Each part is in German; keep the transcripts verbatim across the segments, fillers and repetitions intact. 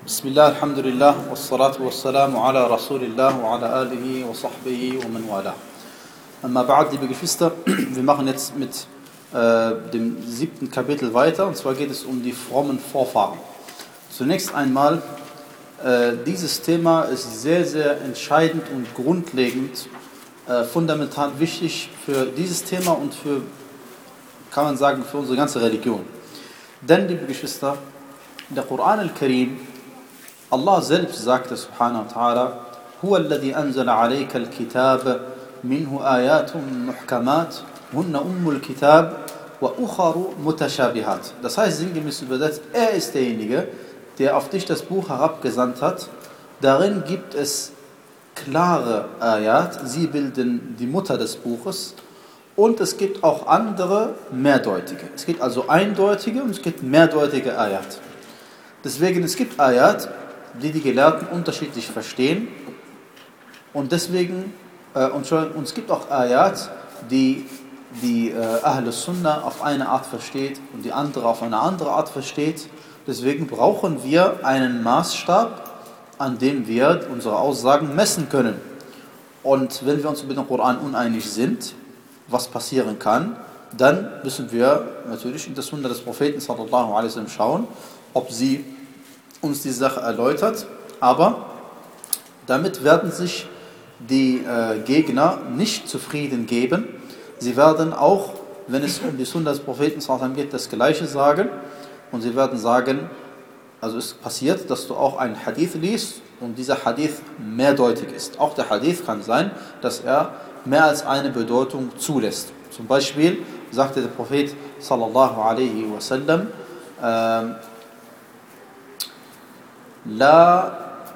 Bismillah, alhamdulillah, wassalatu wassalamu ala Rasulillah wa ala alihi wa sahbihi wa man wala. Amma ba'd, liebe Geschwister, wir machen jetzt mit äh, dem siebten Kapitel weiter, und zwar geht es um die frommen Vorfahren. Zunächst einmal, äh, dieses Thema ist sehr, sehr entscheidend und grundlegend, äh, fundamental wichtig für dieses Thema und für, kann man sagen, für unsere ganze Religion. Denn, liebe Geschwister, der Koran al-Karim, Allah selbst sagte subhanahu wa ta'ala, Huwa alladhi anzala alayka al-kitab minhu ayatun muhkamat hunna ummul kitab wa ukharu mutashabihat. Das heißt, sinngemäß übersetzt, er ist derjenige, der auf dich das Buch herabgesandt hat. Darin gibt es klare Ayat, sie bilden die Mutter des Buches, und es gibt auch andere mehrdeutige. Es gibt also eindeutige und es gibt mehrdeutige Ayat. Deswegen, es gibt Ayat, die die Gelehrten unterschiedlich verstehen, und deswegen, äh, und, schon, und es gibt auch Ayat, die die äh, Ahl Sunnah auf eine Art versteht und die andere auf eine andere Art versteht. Deswegen brauchen wir einen Maßstab, an dem wir unsere Aussagen messen können. Und wenn wir uns mit dem Koran uneinig sind, was passieren kann, dann müssen wir natürlich in der Sunna des Propheten sallallahu alaihi wasallam schauen, ob sie uns die Sache erläutert, aber damit werden sich die äh, Gegner nicht zufrieden geben. Sie werden auch, wenn es um die Sunna des Propheten geht, das Gleiche sagen, und sie werden sagen, also es passiert, dass du auch einen Hadith liest und dieser Hadith mehrdeutig ist. Auch der Hadith kann sein, dass er mehr als eine Bedeutung zulässt. Zum Beispiel sagte der Prophet sallallahu alaihi wasallam, äh, La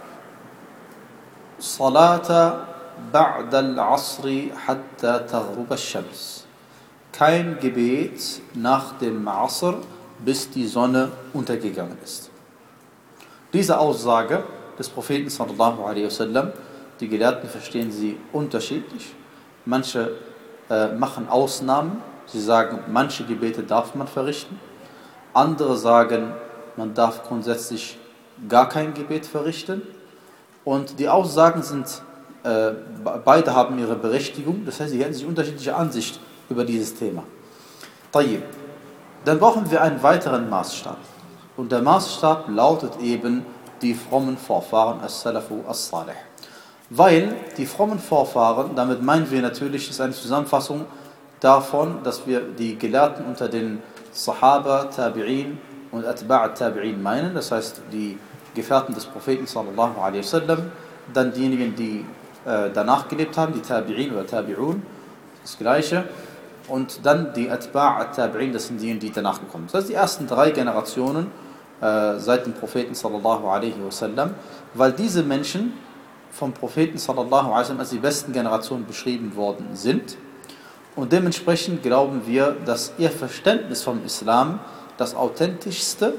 salata ba'da al-asri hatta taghrub ash-shams. Kein Gebet nach dem Asr, bis die Sonne untergegangen ist. Diese Aussage des Propheten sallallahu alaihi wasallam, die Gelehrten verstehen sie unterschiedlich. Manche äh, machen Ausnahmen. Sie sagen, manche Gebete darf man verrichten. Andere sagen, man darf grundsätzlich gar kein Gebet verrichten. Und die Aussagen sind, äh, beide haben ihre Berechtigung, das heißt, sie hätten sich unterschiedliche Ansicht über dieses Thema. Tayyib. Dann brauchen wir einen weiteren Maßstab. Und der Maßstab lautet eben die frommen Vorfahren, as-Salafu as-Salih. Weil die frommen Vorfahren, damit meinen wir natürlich, das ist eine Zusammenfassung davon, dass wir die Gelehrten unter den Sahaba, Tabi'in und Atba' Tabi'in meinen, das heißt die Gefährten des Propheten sallallahu alaihi wasallam, dann diejenigen, die äh, danach gelebt haben, die Tabi'in oder Tabi'un, das Gleiche, und dann die Atba' Tabi'in, das sind diejenigen, die danach gekommen sind. Das heißt die ersten drei Generationen äh, seit dem Propheten sallallahu alaihi wasallam, weil diese Menschen vom Propheten sallallahu alaihi wasallam als die besten Generationen beschrieben worden sind, und dementsprechend glauben wir, dass ihr Verständnis vom Islam das authentischste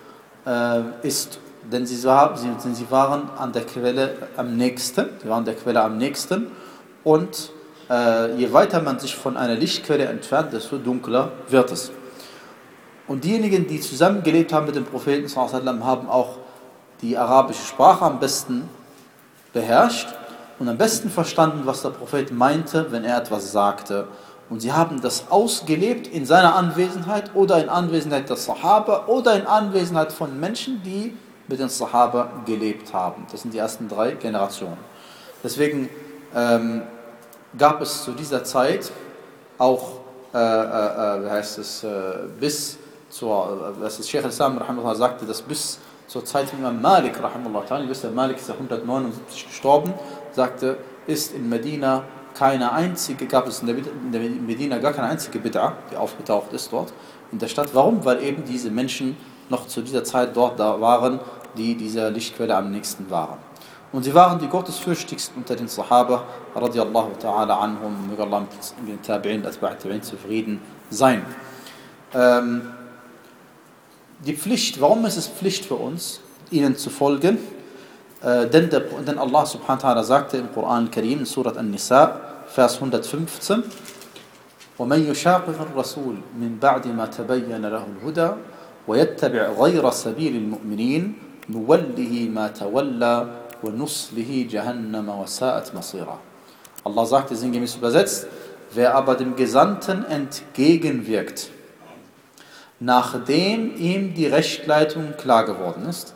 äh, ist. Denn sie, sie, sie waren an der Quelle am nächsten, sie waren der Quelle am nächsten, und äh, je weiter man sich von einer Lichtquelle entfernt, desto dunkler wird es. Und diejenigen, die zusammengelebt haben mit dem Propheten sallallahu alaihi wasallam, haben auch die arabische Sprache am besten beherrscht und am besten verstanden, was der Prophet meinte, wenn er etwas sagte. Und sie haben das ausgelebt in seiner Anwesenheit oder in Anwesenheit der Sahaba oder in Anwesenheit von Menschen, die mit den Sahaba gelebt haben. Das sind die ersten drei Generationen. Deswegen ähm, gab es zu dieser Zeit auch, äh, äh, wie heißt es, äh, bis zur, äh, was ist Sheikh al-Islam rahimahullah sagte, dass bis zur Zeit von Imam Malik rahimahullah, ihr wisst, der Malik ist ja hundertneunundsiebzig gestorben, sagte, ist in Medina keine einzige, gab es in der, in der Medina gar keine einzige Bid'a, die aufgetaucht ist dort in der Stadt. Warum? Weil eben diese Menschen noch zu dieser Zeit dort da waren, die dieser Lichtquelle am nächsten waren. Und sie waren die gottesfürchtigsten unter den Sahaba, radiallahu ta'ala anhum, möge Allah mit den Tabi'in, Atba' Tabi'in zufrieden sein. Ähm, die Pflicht, warum ist es Pflicht für uns, ihnen zu folgen? Äh, denn, der, denn Allah subhanahu wa ta'ala sagte im Koran al-Karim, in Surat An-Nisa, Vers hundertfünfzehn, وَمَنْ يُشَاقِقِ الرَّسُولِ مِنْ بَعْدِ مَا تَبَيَّنَ لَهُ الْهُدَى وَيَتَّبِعْ غَيْرَ سَبِيلِ الْمُؤْمِنِينَ نُوَلِّهِ مَا تَوَلَّى وَنُصْلِهِ جَهَنَّمَ وَسَاءَتْ مَصِيرًا. Allah sagte sinngemäß übersetzt, wer aber dem Gesandten entgegenwirkt, nachdem ihm die Rechtleitung klar geworden ist,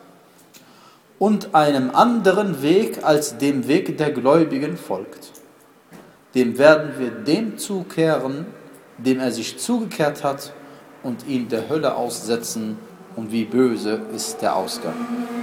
und einem anderen Weg als dem Weg der Gläubigen folgt, dem werden wir dem zukehren, dem er sich zugekehrt hat, und ihn der Hölle aussetzen, und wie böse ist der Ausgang.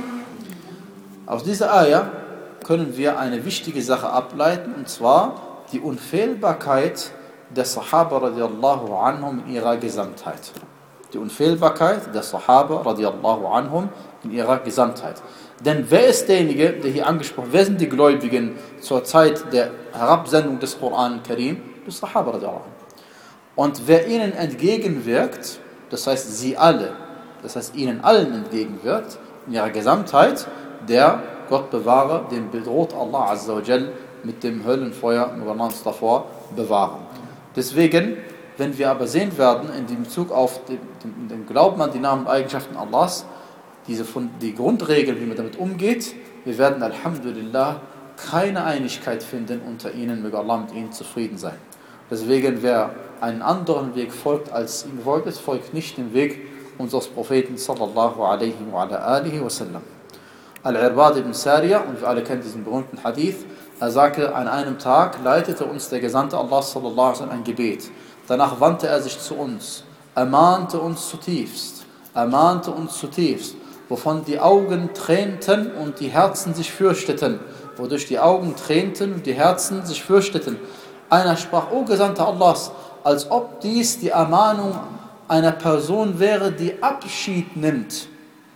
Aus dieser Ayah können wir eine wichtige Sache ableiten, und zwar die Unfehlbarkeit der Sahaba radiallahu anhum in ihrer Gesamtheit. Die Unfehlbarkeit der Sahaba radiallahu anhum in ihrer Gesamtheit. Denn wer ist derjenige, der hier angesprochen wird? Wer sind die Gläubigen zur Zeit der Herabsendung des Koran Karim? Die Sahaba radiallahu anhum. Und wer ihnen entgegenwirkt, das heißt sie alle, das heißt ihnen allen entgegenwirkt, in ihrer Gesamtheit, der, Gott bewahre, den bedroht Allah Azza wa Jal mit dem Höllenfeuer, nur wir uns davor bewahren. Deswegen, wenn wir aber sehen werden, in dem Bezug auf den, den, den Glauben an die Namen und Eigenschaften Allahs, diese von, die Grundregeln, wie man damit umgeht, wir werden Alhamdulillah keine Einigkeit finden unter ihnen, möge Allah mit ihnen zufrieden sein. Deswegen, wer einen anderen Weg folgt, als ihm gefolgt ist, folgt nicht dem Weg unseres Propheten sallallahu alaihi wa ala alihi wa sallam. Al-Irbad ibn Sariya, und wir alle kennen diesen berühmten Hadith, er sagte, an einem Tag leitete uns der Gesandte Allah sallallahu alaihi wa sallam ein Gebet. Danach wandte er sich zu uns, ermahnte uns zutiefst, ermahnte uns zutiefst, wovon die Augen tränten und die Herzen sich fürchteten, wodurch die Augen tränten und die Herzen sich fürchteten. Einer sprach, O Gesandter Allahs, als ob dies die Ermahnung einer Person wäre, die Abschied nimmt.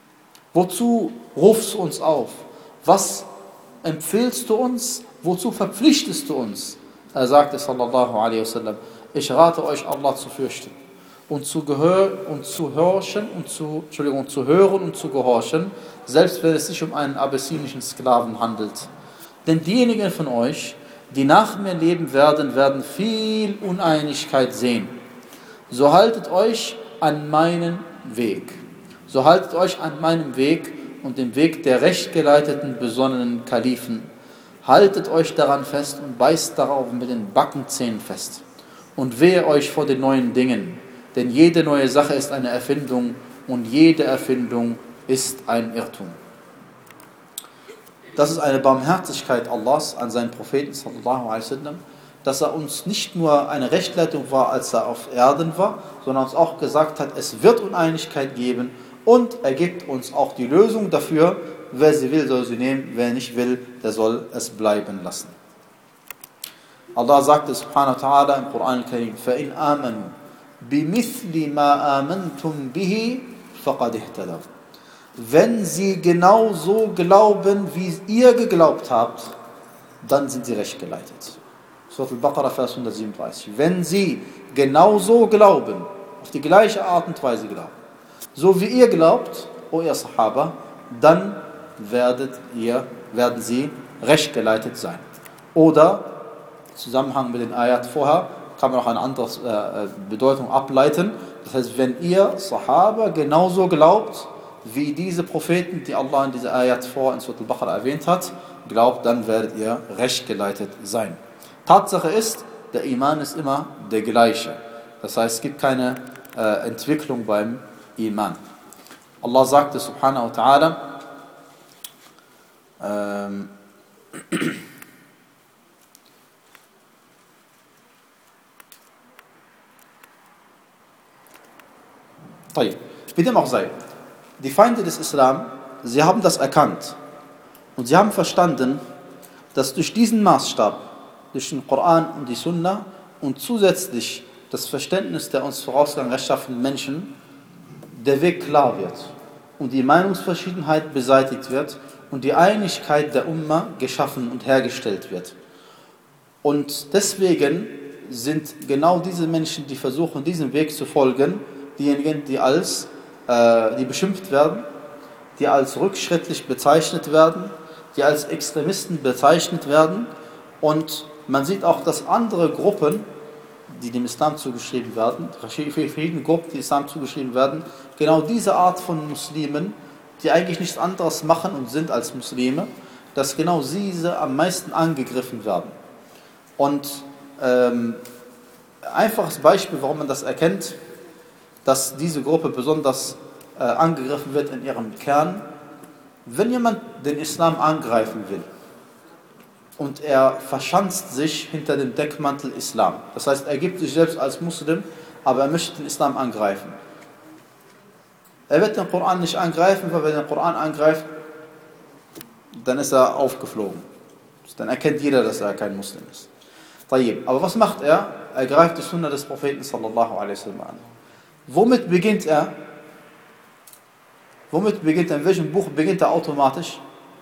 Wozu rufst du uns auf? Was empfiehlst du uns? Wozu verpflichtest du uns? Er sagte, sallallahu alaihi wasallam, ich rate euch, Allah zu fürchten und zu gehören und zu horchen und zu, Entschuldigung, zu hören und zu gehorchen, selbst wenn es sich um einen abessinischen Sklaven handelt. Denn diejenigen von euch, die nach mir leben werden, werden viel Uneinigkeit sehen. So haltet euch an meinen Weg. So haltet euch an meinem Weg und dem Weg der rechtgeleiteten, besonnenen Kalifen. Haltet euch daran fest und beißt darauf mit den Backenzähnen fest. Und wehe euch vor den neuen Dingen, denn jede neue Sache ist eine Erfindung und jede Erfindung ist ein Irrtum. Das ist eine Barmherzigkeit Allahs an seinen Propheten sallallahu alaihi wasallam, dass er uns nicht nur eine Rechtleitung war, als er auf Erden war, sondern uns auch gesagt hat, es wird Uneinigkeit geben und er gibt uns auch die Lösung dafür. Wer sie will, soll sie nehmen, wer nicht will, der soll es bleiben lassen. Allah sagte subhanahu wa ta'ala im Koran al-Karim, فَإِنْ آمَنُوا بِمِثْلِ مَا آمَنْتُمْ بِهِ فَقَدْ اهْتَدَوْا. Wenn sie genau so glauben, wie ihr geglaubt habt, dann sind sie recht geleitet. Surah Al-Baqarah, Vers hundertsiebenunddreißig. Wenn sie genau so glauben, auf die gleiche Art und Weise glauben, so wie ihr glaubt, o ihr Sahaba, dann werdet ihr, werden sie recht geleitet sein. Oder, im Zusammenhang mit den Ayat vorher, kann man auch eine andere äh, Bedeutung ableiten. Das heißt, wenn ihr Sahaba genauso glaubt, wie diese Propheten, die Allah in dieser Ayat vor in Surah Al-Baqarah erwähnt hat, glaubt, dann werdet ihr recht geleitet sein. Tatsache ist, der Iman ist immer der gleiche. Das heißt, es gibt keine äh, Entwicklung beim Iman. Allah sagte subhanahu wa ta'ala, ähm, wie dem auch sei, die Feinde des Islam, sie haben das erkannt und sie haben verstanden, dass durch diesen Maßstab, durch den Koran und die Sunna und zusätzlich das Verständnis der uns vorausgegangenen rechtschaffenen Menschen der Weg klar wird und die Meinungsverschiedenheit beseitigt wird und die Einigkeit der Umma geschaffen und hergestellt wird. Und deswegen sind genau diese Menschen, die versuchen, diesem Weg zu folgen, diejenigen, die als äh, die beschimpft werden, die als rückschrittlich bezeichnet werden, die als Extremisten bezeichnet werden. Und man sieht auch, dass andere Gruppen, die dem Islam zugeschrieben werden, verschiedene Gruppen, die Islam zugeschrieben werden, genau diese Art von Muslimen, die eigentlich nichts anderes machen und sind als Muslime, dass genau diese am meisten angegriffen werden. Und ähm, einfaches Beispiel, warum man das erkennt, dass diese Gruppe besonders äh, angegriffen wird in ihrem Kern. Wenn jemand den Islam angreifen will und er verschanzt sich hinter dem Deckmantel Islam, das heißt, er gibt sich selbst als Muslim, aber er möchte den Islam angreifen. Er wird den Koran nicht angreifen, weil wenn er den Koran angreift, dann ist er aufgeflogen. Dann erkennt jeder, dass er kein Muslim ist. Aber was macht er? Er greift die Sunna des Propheten sallallahu alaihi wasallam an. Womit beginnt er? Womit beginnt er? In welchem Buch beginnt er automatisch?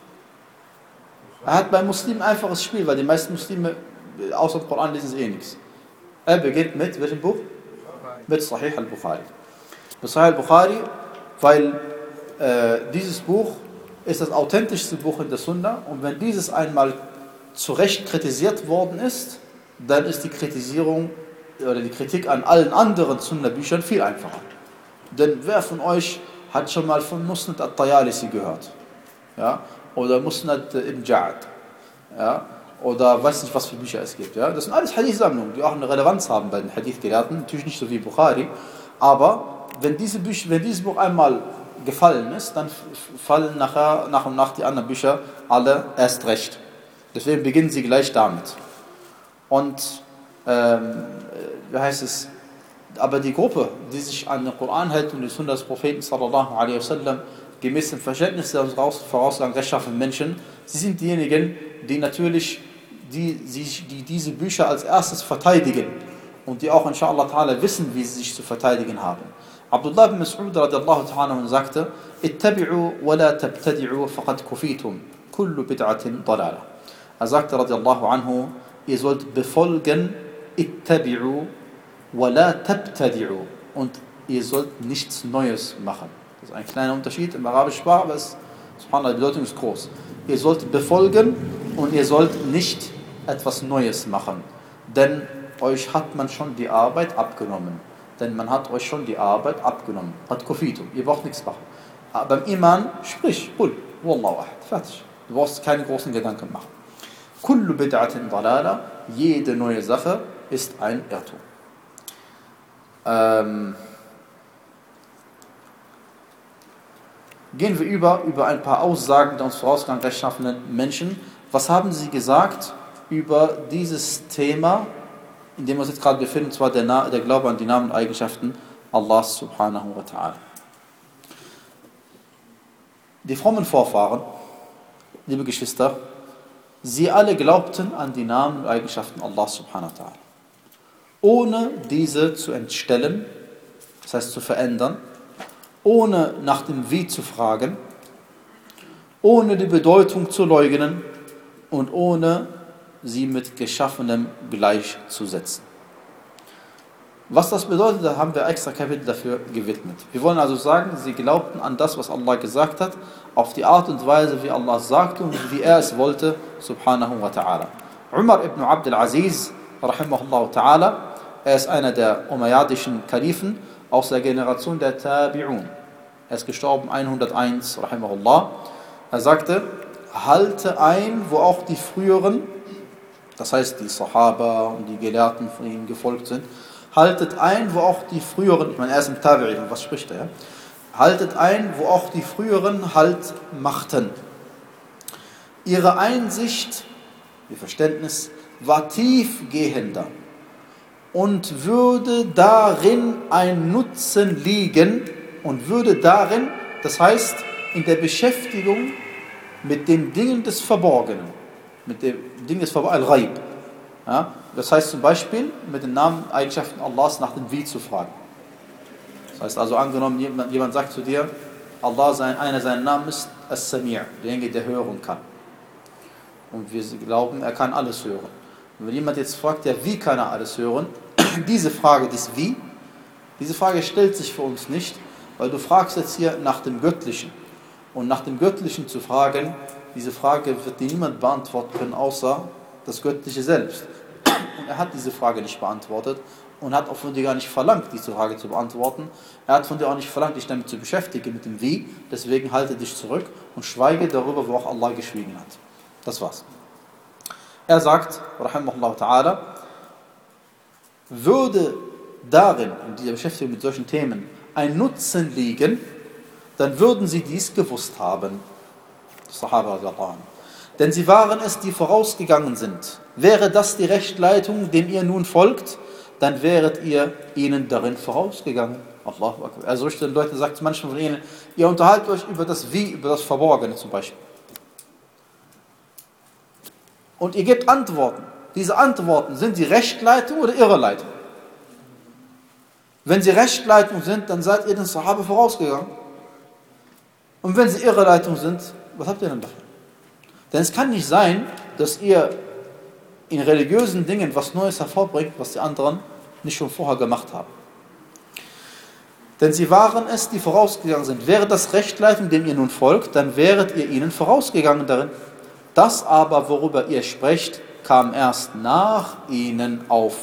Er hat bei Muslimen ein einfaches Spiel, weil die meisten Muslime außer dem Koran lesen sie eh nichts. Er beginnt mit welchem Buch? Mit Sahih al-Bukhari. Mit Sahih al-Bukhari, weil äh, dieses Buch ist das authentischste Buch in der Sunna, und wenn dieses einmal zu Recht kritisiert worden ist, dann ist die Kritisierung oder die Kritik an allen anderen Sunna-Büchern viel einfacher. Denn wer von euch hat schon mal von Musnad al-Tayalisi gehört? Ja? Oder Musnad ibn Ja'ad? Ja? Oder weiß nicht, was für Bücher es gibt. Ja? Das sind alles Hadith-Sammlungen, die auch eine Relevanz haben bei den Hadith-Gelehrten. Natürlich nicht so wie Bukhari, aber wenn, diese Bücher, wenn dieses Buch einmal gefallen ist, dann fallen nachher, nach und nach die anderen Bücher alle erst recht. Deswegen beginnen sie gleich damit. Und ähm, wie heißt es? Aber die Gruppe, die sich an den Koran hält und die Sunna des Propheten sallallahu alaihi wasallam gemäß dem Verständnis der voraussagen rechtschaffenen Menschen, sie sind diejenigen, die natürlich die, die, die diese Bücher als erstes verteidigen und die auch inshallah ta'ala wissen, wie sie sich zu verteidigen haben. Abdullah ibn Mas'ud radiallahu ta'ala sagte: Ittabi'u wa la tabtadi'u faqad kufitum kullu bid'atin dalala. Er sagte radiallahu anhu: Ihr sollt befolgen, ittabi'u wa la tabtadi'u, und ihr sollt nichts Neues machen. Das ist ein kleiner Unterschied im arabischen Sprache, aber es, subhanallah, die Bedeutung ist groß. Ihr sollt befolgen und ihr sollt nicht etwas Neues machen, denn euch hat man schon die Arbeit abgenommen. Denn man hat euch schon die Arbeit abgenommen. Qad kufitum. Ihr braucht nichts machen. Aber beim Iman, sprich, qul, wallahu ahad, fertig. Du brauchst keine großen Gedanken machen. Kullu bid'atin dalala, jede neue Sache ist ein Irrtum. Ähm, gehen wir über, über ein paar Aussagen der uns vorausgegangen rechtschaffenen Menschen. Was haben sie gesagt über dieses Thema, in dem wir uns jetzt gerade befinden, und zwar der, Na- der Glaube an die Namen und Eigenschaften Allahs subhanahu wa ta'ala. Die frommen Vorfahren, liebe Geschwister, sie alle glaubten an die Namen und Eigenschaften Allahs subhanahu wa ta'ala, ohne diese zu entstellen, das heißt zu verändern, ohne nach dem Wie zu fragen, ohne die Bedeutung zu leugnen und ohne sie mit Geschaffenem gleichzusetzen. Was das bedeutet, da haben wir extra Kapitel dafür gewidmet. Wir wollen also sagen, sie glaubten an das, was Allah gesagt hat, auf die Art und Weise, wie Allah sagte und wie er es wollte, subhanahu wa ta'ala. Umar ibn Abdul Aziz, rahimahullah ta'ala, er ist einer der umayyadischen Kalifen aus der Generation der Tabi'un. Er ist gestorben hunderteins, rahimahullah. Er sagte: Halte ein, wo auch die früheren, das heißt die Sahaba und die Gelehrten von ihnen gefolgt sind, haltet ein, wo auch die früheren, ich meine, er ist im Tabi'in, was spricht er? Haltet ein, wo auch die früheren Halt machten. Ihre Einsicht, ihr Verständnis, war tiefgehender und würde darin ein Nutzen liegen und würde darin, das heißt in der Beschäftigung mit den Dingen des Verborgenen, mit dem Ding des Verborgenen, Al-Ghaib. Ja, das heißt zum Beispiel mit den Namen und Eigenschaften Allahs nach dem Wie zu fragen. Das heißt also, angenommen, jemand, jemand sagt zu dir, Allah, sein, einer seiner Namen ist As-Sami', derjenige, der hören kann. Und wir glauben, er kann alles hören. Und wenn jemand jetzt fragt, ja, wie kann er alles hören? Diese Frage, das Wie, diese Frage stellt sich für uns nicht, weil du fragst jetzt hier nach dem Göttlichen. Und nach dem Göttlichen zu fragen, diese Frage wird dir niemand beantworten können, außer das Göttliche selbst. Und er hat diese Frage nicht beantwortet, und hat auch von dir gar nicht verlangt, diese Frage zu beantworten. Er hat von dir auch nicht verlangt, dich damit zu beschäftigen, mit dem Wie. Deswegen halte dich zurück und schweige darüber, wo auch Allah geschwiegen hat. Das war's. Er sagt, rahimahullah ta'ala, würde darin, in dieser Beschäftigung mit solchen Themen, ein Nutzen liegen, dann würden sie dies gewusst haben. Sahaba radiallahu anhu. Denn sie waren es, die vorausgegangen sind. Wäre das die Rechtleitung, dem ihr nun folgt, dann wäret ihr ihnen darin vorausgegangen. Allahu Akbar. Also solche Leute sagt manchmal von ihnen, ihr unterhaltet euch über das Wie, über das Verborgene zum Beispiel. Und ihr gebt Antworten. Diese Antworten, sind sie Rechtleitung oder Irreleitung? Wenn sie Rechtleitung sind, dann seid ihr den Sahaba vorausgegangen. Und wenn sie Irreleitung sind, was habt ihr denn davon? Denn es kann nicht sein, dass ihr in religiösen Dingen was Neues hervorbringt, was die anderen nicht schon vorher gemacht haben. Denn sie waren es, die vorausgegangen sind. Wäre das Rechtleitung, dem ihr nun folgt, dann wäret ihr ihnen vorausgegangen darin. Das aber, worüber ihr sprecht, kam erst nach ihnen auf.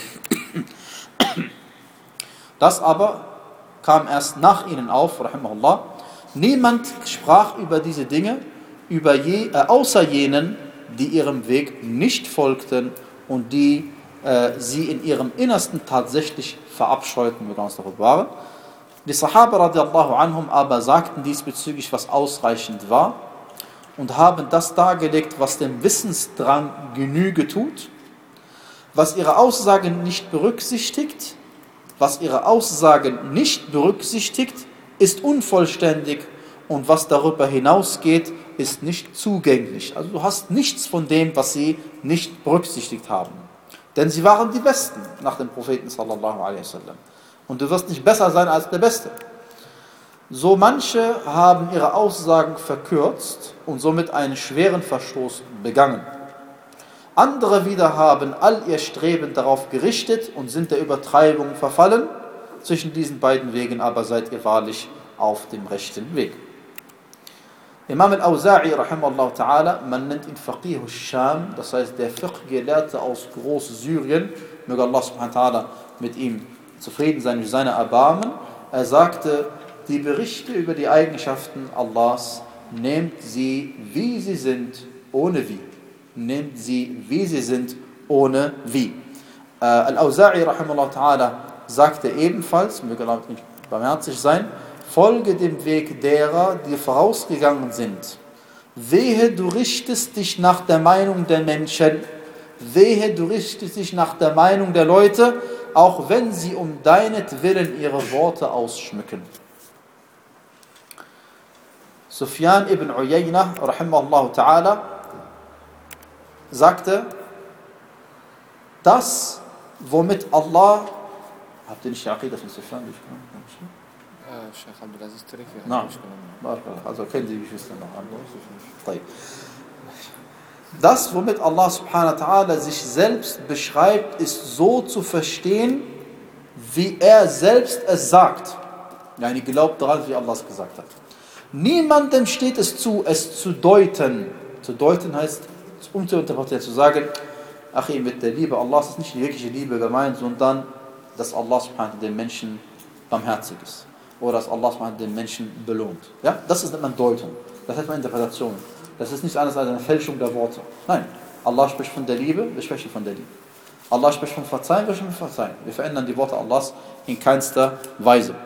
Das aber kam erst nach ihnen auf, rahimahullah. Niemand sprach über diese Dinge, über je, äh, außer jenen, die ihrem Weg nicht folgten und die äh, sie in ihrem Innersten tatsächlich verabscheuten, wir uns darüber waren. Die Sahaba radiallahu anhum aber sagten diesbezüglich, was ausreichend war und haben das dargelegt, was dem Wissensdrang Genüge tut, was ihre Aussagen nicht berücksichtigt, was ihre Aussagen nicht berücksichtigt, ist unvollständig und was darüber hinausgeht, ist nicht zugänglich. Also du hast nichts von dem, was sie nicht berücksichtigt haben. Denn sie waren die Besten nach dem Propheten sallallahu alaihi wasallam. Und du wirst nicht besser sein als der Beste. So manche haben ihre Aussagen verkürzt und somit einen schweren Verstoß begangen. Andere wieder haben all ihr Streben darauf gerichtet und sind der Übertreibung verfallen. Zwischen diesen beiden Wegen aber seid ihr wahrlich auf dem rechten Weg. Imam al-Awza'i, rahimahullah ta'ala, man nennt ihn Faqih al-Sham, das heißt der Fiqh-Gelehrte aus Groß-Syrien, möge Allah subhanahu wa ta'ala mit ihm zufrieden sein durch seine Erbarmen. Er sagte, die Berichte über die Eigenschaften Allahs, nehmt sie, wie sie sind, ohne wie. Nehmt sie, wie sie sind, ohne wie. Äh, Al-Awza'i, rahimahullah ta'ala, sagte ebenfalls, möge Allah mit ihm barmherzig sein, folge dem Weg derer, die vorausgegangen sind. Wehe, du richtest dich nach der Meinung der Menschen. Wehe, du richtest dich nach der Meinung der Leute, auch wenn sie um deinetwillen ihre Worte ausschmücken. Sufyan ibn Uyayna, rahimahullah ta'ala, sagte, das, womit Allah... Habt ihr nicht die Aqidah von Sufyan durchgenommen? Sheikh Abdulaziz Tarifi hat Nein. durchgenommen. Also kennen die Geschwister noch an. Das, womit Allah subhanahu wa ta'ala sich selbst beschreibt, ist so zu verstehen, wie er selbst es sagt. Yani glaubt daran, wie Allah es gesagt hat. Niemandem steht es zu, es zu deuten. Zu deuten heißt, um zu interpretieren, zu sagen, ach, mit der Liebe Allahs ist nicht die wirkliche Liebe gemeint, sondern, dass Allah subhanahu wa ta'ala den Menschen barmherzig ist. Oder dass Allah subhanahu wa ta'ala den Menschen belohnt. Ja? Das ist eine Deutung. Das heißt eine Interpretation. Das ist nichts anderes als eine Fälschung der Worte. Nein, Allah spricht von der Liebe, wir sprechen von der Liebe. Allah spricht von Verzeihen, wir sprechen von Verzeihen. Wir verändern die Worte Allahs in keinster Weise.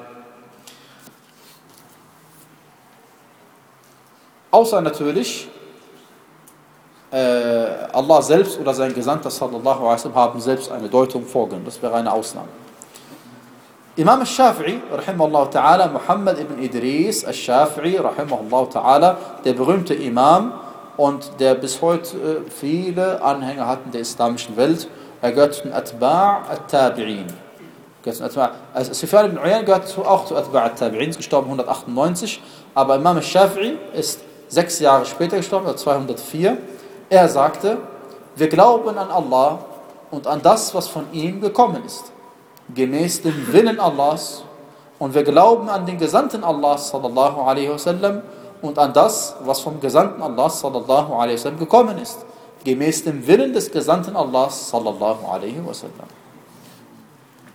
Außer natürlich, äh, Allah selbst oder sein Gesandter sallallahu alaihi wasallam haben selbst eine Deutung vorgenommen. Das wäre eine Ausnahme. Imam al-Shafi'i, rahimahullah ta'ala, Muhammad ibn Idris al-Shafi'i, rahimahullah ta'ala, der berühmte Imam und der bis heute äh, viele Anhänger hat in der islamischen Welt. Er gehört zu den Atba' al-Tabi'in. Also Sufyan ibn Uyayna gehört auch zu Atba' al-Tabi'in, ist gestorben hundertachtundneunzig, aber Imam al-Shafi'i ist sechs Jahre später gestorben, also zweihundertvier. Er sagte, wir glauben an Allah und an das, was von ihm gekommen ist, gemäß dem Willen Allahs, und wir glauben an den Gesandten Allahs sallallahu alaihi wasallam und an das, was vom Gesandten Allahs sallallahu alaihi wasallam gekommen ist, gemäß dem Willen des Gesandten Allahs sallallahu alaihi wasallam.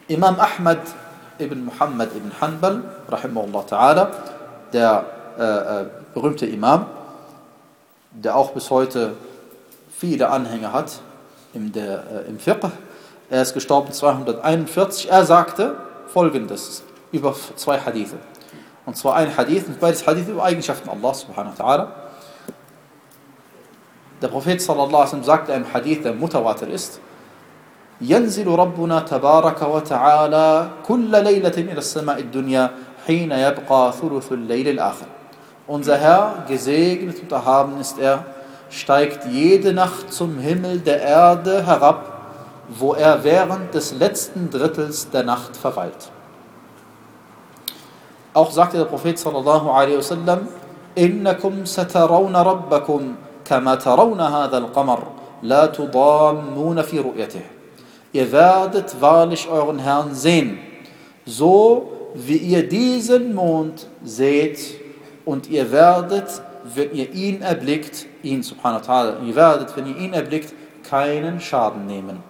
Imam Ahmad ibn Muhammad ibn Hanbal, rahimahullah ta'ala, der äh, äh, berühmte Imam, der auch bis heute viele Anhänger hat im, der, äh, im Fiqh. Er ist gestorben zweihunderteinundvierzig. Er sagte Folgendes über zwei Hadithe. Und zwar ein Hadith, und beides Hadith über Eigenschaften Allah subhanahu wa ta'ala. Der Prophet sallallahu alaihi wasallam sagte im Hadith, der Mutawatir ist: ينزل ربنا تبارك وتعالى كل ليلة إلى السماء الدنيا حين يبقى ثلث الليل الآخر. Unser Herr, gesegnet und erhaben ist er, steigt jede Nacht zum Himmel der Erde herab, wo er während des letzten Drittels der Nacht verweilt. Auch sagte der Prophet sallallahu alaihi wasallam: إنكم سترون ربكم كما ترون هذا القمر لا تضامون في رؤيته. Ihr werdet wahrlich euren Herrn sehen, so wie ihr diesen Mond seht, und ihr werdet, wenn ihr ihn erblickt, ihn subhanahu wa ta'ala, ihr werdet, wenn ihr ihn erblickt, keinen Schaden nehmen.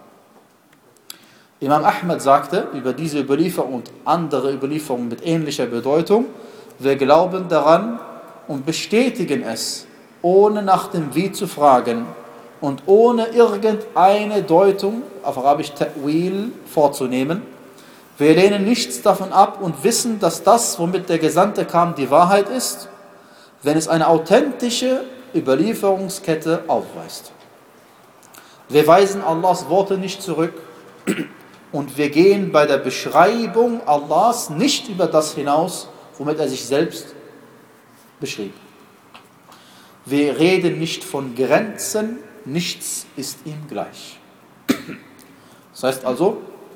Imam Ahmad sagte über diese Überlieferung und andere Überlieferungen mit ähnlicher Bedeutung: Wir glauben daran und bestätigen es, ohne nach dem Wie zu fragen und ohne irgendeine Deutung, auf Arabisch Ta'wil, vorzunehmen. Wir lehnen nichts davon ab und wissen, dass das, womit der Gesandte kam, die Wahrheit ist, wenn es eine authentische Überlieferungskette aufweist. Wir weisen Allahs Worte nicht zurück und wir gehen bei der Beschreibung Allahs nicht über das hinaus, womit er sich selbst beschrieb. Wir reden nicht von Grenzen, nichts ist ihm gleich. Das heißt also,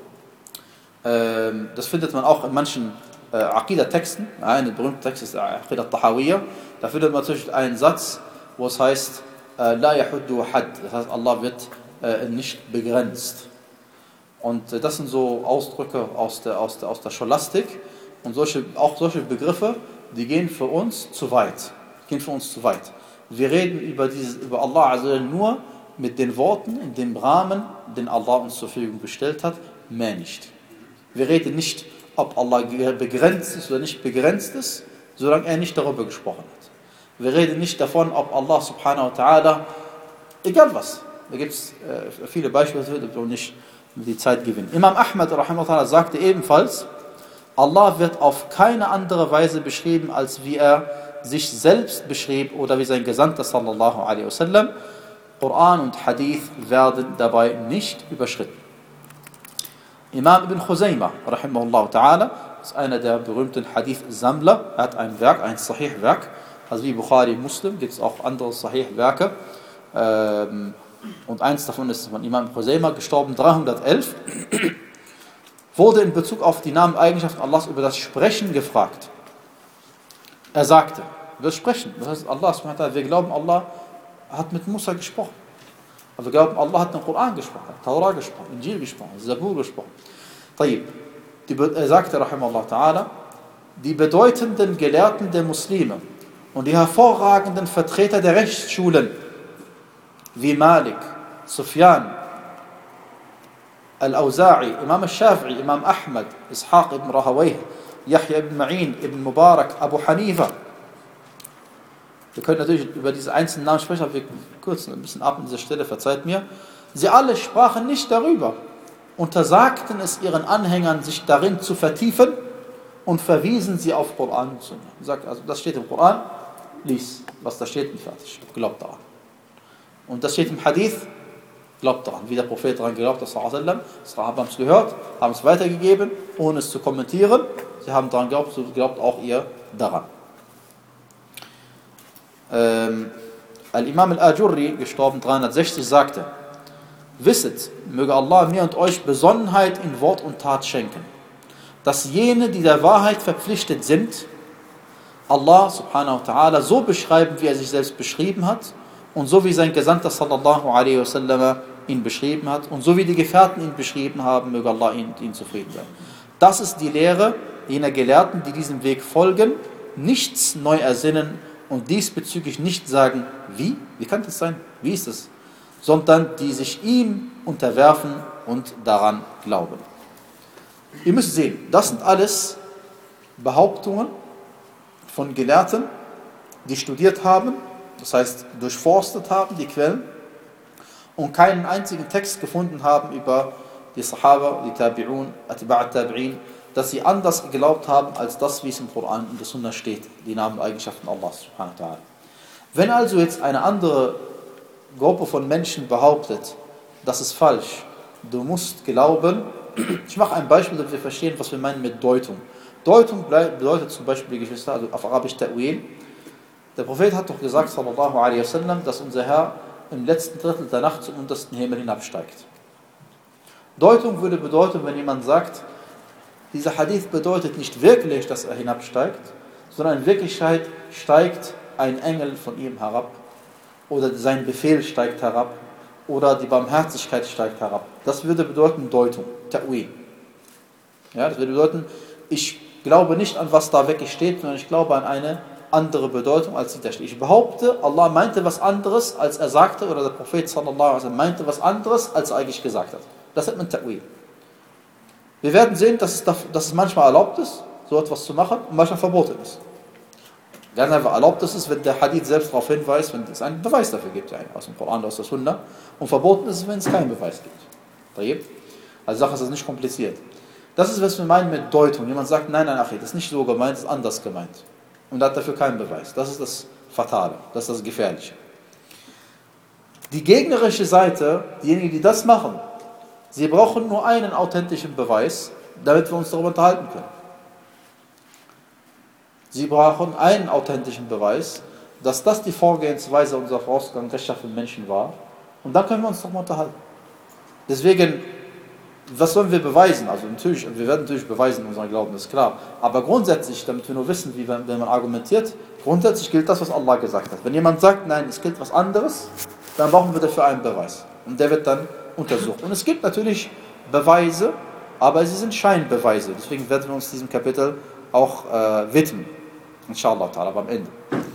äh, das findet man auch in manchen äh, Aqidah-Texten. Ein berühmter Text ist Aqidah Tahawiyya. Da findet man zum Beispiel einen Satz, wo es heißt, La yahuddu had. Das heißt, Allah wird äh, nicht begrenzt. Und äh, das sind so Ausdrücke aus der, aus der, aus der Scholastik. Und solche, auch solche Begriffe, die gehen für uns zu weit. Gehen für uns zu weit. Wir reden über, dieses, über Allah also nur mit den Worten in dem Rahmen, den Allah uns zur Verfügung gestellt hat, mehr nicht. Wir reden nicht, ob Allah begrenzt ist oder nicht begrenzt ist, solange er nicht darüber gesprochen hat. Wir reden nicht davon, ob Allah subhanahu wa ta'ala, egal was, da gibt es äh, viele Beispiele, das wird auch nicht mit die Zeit gewinnen. Imam Ahmad rahimahullah sagte ebenfalls, Allah wird auf keine andere Weise beschrieben, als wie er sich selbst beschrieb oder wie sein Gesandter sallallahu alaihi wasallam. Koran und Hadith werden dabei nicht überschritten. Imam Ibn Khuzaymah rahimahullah ta'ala ist einer der berühmten Hadith-Sammler. Er hat ein Werk, ein Sahih-Werk, also wie Bukhari, Muslim, gibt es auch andere Sahih-Werke. Und eins davon ist von Imam Khuzaymah, gestorben dreihundertelf, wurde in Bezug auf die Namen und Eigenschaften Allahs über das Sprechen gefragt. Er sagte, wir sprechen, das heißt Allah, wir glauben, Allah hat mit Musa gesprochen. Aber wir glauben, Allah hat den Koran gesprochen, hat Taura gesprochen, Injil gesprochen, Zabur gesprochen. Er sagte, rahimahullah ta'ala, die bedeutenden Gelehrten der Muslime und die hervorragenden Vertreter der Rechtsschulen, wie Malik, Sufyan, Al-Awza'i, Imam al-Shafi'i, Imam Ahmad, Ishaq ibn Rahawayh, Yahya ibn Ma'in, ibn Mubarak, Abu Hanifa. Wir können natürlich über diese einzelnen Namen sprechen, aber wir kürzen ein bisschen ab an dieser Stelle, verzeiht mir. Sie alle sprachen nicht darüber, untersagten es ihren Anhängern, sich darin zu vertiefen und verwiesen sie auf Koran und Sunna. Sagt, also das steht im Koran, lies, was da steht, nicht fertig, glaubt daran. Und das steht im Hadith, glaubt daran, wie der Prophet daran geglaubt hat, sallallahu alaihi wasallam. Die Sahaba haben es gehört, haben es weitergegeben, ohne es zu kommentieren. Sie haben daran geglaubt, so glaubt auch ihr daran. Ähm, Al-Imam Al-Ajurri, gestorben dreihundertsechzig, sagte, wisset, möge Allah mir und euch Besonnenheit in Wort und Tat schenken, dass jene, die der Wahrheit verpflichtet sind, Allah subhanahu wa ta'ala so beschreiben, wie er sich selbst beschrieben hat und so wie sein Gesandter sallallahu alaihi wasallam ihn beschrieben hat und so wie die Gefährten ihn beschrieben haben, möge Allah ihn, ihn zufrieden sein. Das ist die Lehre jener Gelehrten, die diesem Weg folgen, nichts neu ersinnen und diesbezüglich nicht sagen, wie? Wie kann das sein? Wie ist es? Sondern die sich ihm unterwerfen und daran glauben. Ihr müsst sehen, das sind alles Behauptungen von Gelehrten, die studiert haben, das heißt durchforstet haben, die Quellen, und keinen einzigen Text gefunden haben über die Sahaba, die Tabi'un, Atba' Tabi'in, dass sie anders geglaubt haben, als das, wie es im Koran und der Sunna steht, die Namen und Eigenschaften Allahs subhanahu wa ta'ala. Wenn also jetzt eine andere Gruppe von Menschen behauptet, das ist falsch, du musst glauben, ich mache ein Beispiel, damit wir verstehen, was wir meinen mit Deutung. Deutung bedeutet zum Beispiel, Geschwister, also auf Arabisch Ta'wil. Der Prophet hat doch gesagt, sallallahu alaihi wasallam, dass unser Herr im letzten Drittel der Nacht zum untersten Himmel hinabsteigt. Deutung würde bedeuten, wenn jemand sagt, dieser Hadith bedeutet nicht wirklich, dass er hinabsteigt, sondern in Wirklichkeit steigt ein Engel von ihm herab oder sein Befehl steigt herab oder die Barmherzigkeit steigt herab. Das würde bedeuten Deutung, Ta'wil. Ja, das würde bedeuten, ich glaube nicht an was da wirklich steht, sondern ich glaube an eine andere Bedeutung, als sie da steht. Ich behaupte, Allah meinte was anderes, als er sagte, oder der Prophet sallallahu alaihi wasallam meinte was anderes, als er eigentlich gesagt hat. Das hat man Ta'wil. Wir werden sehen, dass es, dass es manchmal erlaubt ist, so etwas zu machen, und manchmal verboten ist. Ganz einfach erlaubt ist es, wenn der Hadith selbst darauf hinweist, wenn es einen Beweis dafür gibt, ja, aus dem Koran, aus der Sunna. Und verboten ist es, wenn es keinen Beweis gibt. Also Sache ist das nicht kompliziert. Das ist, was wir meinen mit Deutung. Jemand sagt, nein, nein, ach, das ist nicht so gemeint, das ist anders gemeint. Und hat dafür keinen Beweis. Das ist das Fatale, das ist das Gefährliche. Die gegnerische Seite, diejenigen, die das machen, sie brauchen nur einen authentischen Beweis, damit wir uns darüber unterhalten können. Sie brauchen einen authentischen Beweis, dass das die Vorgehensweise unserer vorausgegangenen rechtschaffenen Menschen war. Und dann können wir uns darüber unterhalten. Deswegen, was sollen wir beweisen? Also natürlich, wir werden natürlich beweisen, unseren Glauben, das ist klar. Aber grundsätzlich, damit wir nur wissen, wie wenn man argumentiert, grundsätzlich gilt das, was Allah gesagt hat. Wenn jemand sagt, nein, es gilt was anderes, dann brauchen wir dafür einen Beweis. Und der wird dann untersucht. Und es gibt natürlich Beweise, aber sie sind Scheinbeweise. Deswegen werden wir uns diesem Kapitel auch äh, widmen. Inshallah ta'ala, beim Ende.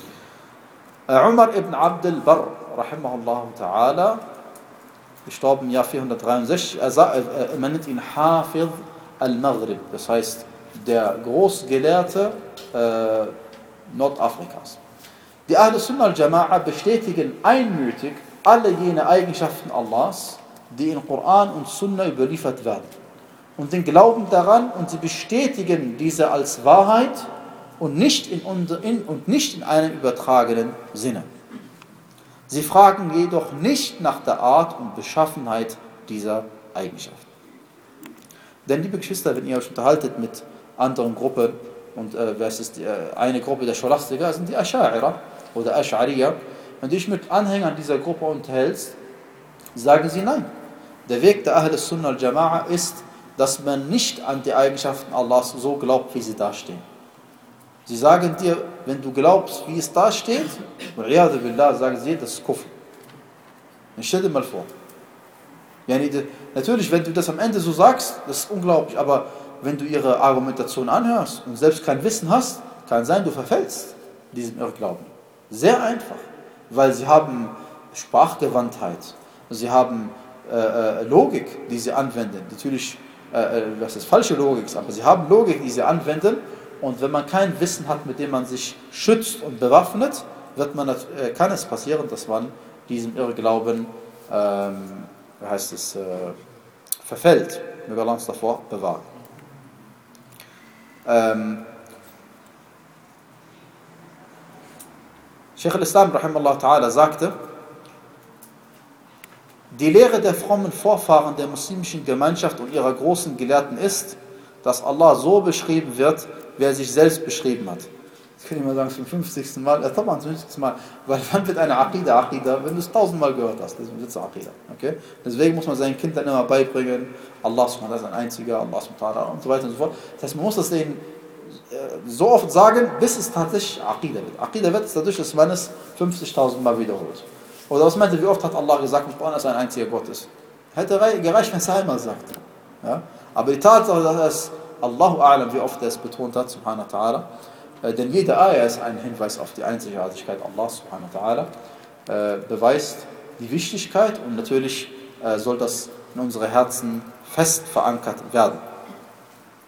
Äh, Umar ibn Abd al-Barr, rahimahullah ta'ala, gestorben im Jahr vierhundertdreiundsechzig, er, er, er nennt ihn Hafidh al-Maghrib, das heißt der Großgelehrte äh, Nordafrikas. Die Ahl Sunnah al-Jama'a bestätigen einmütig alle jene Eigenschaften Allahs, die in Koran und Sunna überliefert werden. Und den Glauben daran, und sie bestätigen diese als Wahrheit und nicht in, in, und nicht in einem übertragenen Sinne. Sie fragen jedoch nicht nach der Art und Beschaffenheit dieser Eigenschaften. Denn, liebe Geschwister, wenn ihr euch unterhaltet mit anderen Gruppen, und äh, was ist die, äh, eine Gruppe der Scholastiker, sind die Asha'ira oder Ash'ariya, wenn du dich mit Anhängern dieser Gruppe unterhältst, sagen sie nein. Der Weg der Ahl Sunnah al-Jama'a ist, dass man nicht an die Eigenschaften Allahs so glaubt, wie sie dastehen. Sie sagen dir, wenn du glaubst, wie es da steht, sagen sie, das ist Kufr. Stell dir mal vor. Natürlich, wenn du das am Ende so sagst, das ist unglaublich, aber wenn du ihre Argumentation anhörst und selbst kein Wissen hast, kann sein, du verfällst diesem Irrglauben. Sehr einfach, weil sie haben Sprachgewandtheit, sie haben äh, Logik, die sie anwenden. Natürlich, äh, was das falsche Logik ist, aber sie haben Logik, die sie anwenden. Und wenn man kein Wissen hat, mit dem man sich schützt und bewaffnet, wird man, äh, kann es passieren, dass man diesem Irrglauben, ähm, wie heißt es, äh, verfällt. Möge Allah uns davor bewahren. Ähm, Sheikh al-Islam, rahimahullah ta'ala, sagte, die Lehre der frommen Vorfahren der muslimischen Gemeinschaft und ihrer großen Gelehrten ist, dass Allah so beschrieben wird, wie er sich selbst beschrieben hat. Das kann ich mal sagen, zum fünfzigsten Mal, äh, zum fünfzigsten Mal, weil wann wird eine Aqida Aqida, wenn du es tausendmal gehört hast, das ist Aqida. Okay? Deswegen muss man seinen Kindern immer beibringen, Allah subhanahu wa ta'ala ist ein einziger, Allah subhanahu wa ta'ala und so weiter und so fort. Das heißt, man muss das denen äh, so oft sagen, bis es tatsächlich Aqida wird. Aqida wird es dadurch, dass man es fünfzigtausend Mal wiederholt. Oder was meinte, wie oft hat Allah gesagt, dass er ein einziger Gott ist? Hätte gereicht, wenn es einmal sagt. Ja? Aber die Tatsache, dass es Allahu A'lam, wie oft er es betont hat, subhanahu wa ta'ala, äh, denn jede Ayah ist ein Hinweis auf die Einzigartigkeit Allah subhanahu wa ta'ala, äh, beweist die Wichtigkeit und natürlich äh, soll das in unsere Herzen fest verankert werden.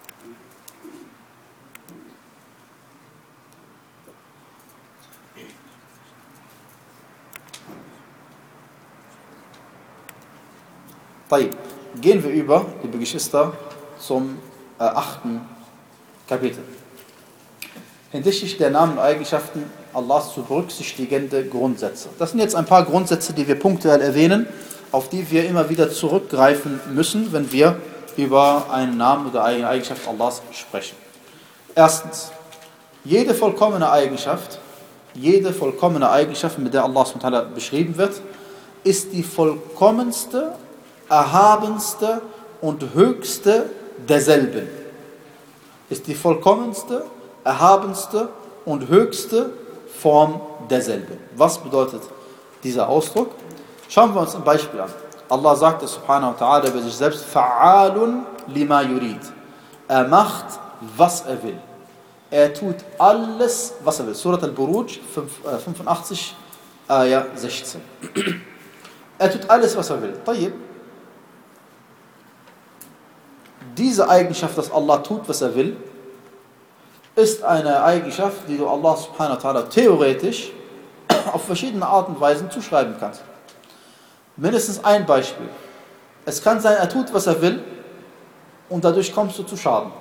طيب, gehen wir über, liebe Geschwister, zum äh, achten Kapitel. Hinsichtlich der Namen und Eigenschaften Allahs zu berücksichtigende Grundsätze. Das sind jetzt ein paar Grundsätze, die wir punktuell erwähnen, auf die wir immer wieder zurückgreifen müssen, wenn wir über einen Namen oder eine Eigenschaft Allahs sprechen. Erstens, jede vollkommene Eigenschaft, jede vollkommene Eigenschaft, mit der Allah subhanahu wa ta'ala beschrieben wird, ist die vollkommenste, erhabenste und höchste derselben. Ist die vollkommenste, erhabenste und höchste Form derselben. Was bedeutet dieser Ausdruck? Schauen wir uns ein Beispiel an. Allah sagt subhanahu wa ta'ala über sich selbst, Fa'alun lima yurid. Er macht, was er will. Er tut alles, was er will. Surat al-Buruj, fünfundachtzig, Ayah sechzehn. Er tut alles, was er will. Tayyib. Diese Eigenschaft, dass Allah tut, was er will, ist eine Eigenschaft, die du Allah subhanahu wa ta'ala theoretisch auf verschiedene Arten und Weisen zuschreiben kannst. Mindestens ein Beispiel. Es kann sein, er tut, was er will, und dadurch kommst du zu Schaden.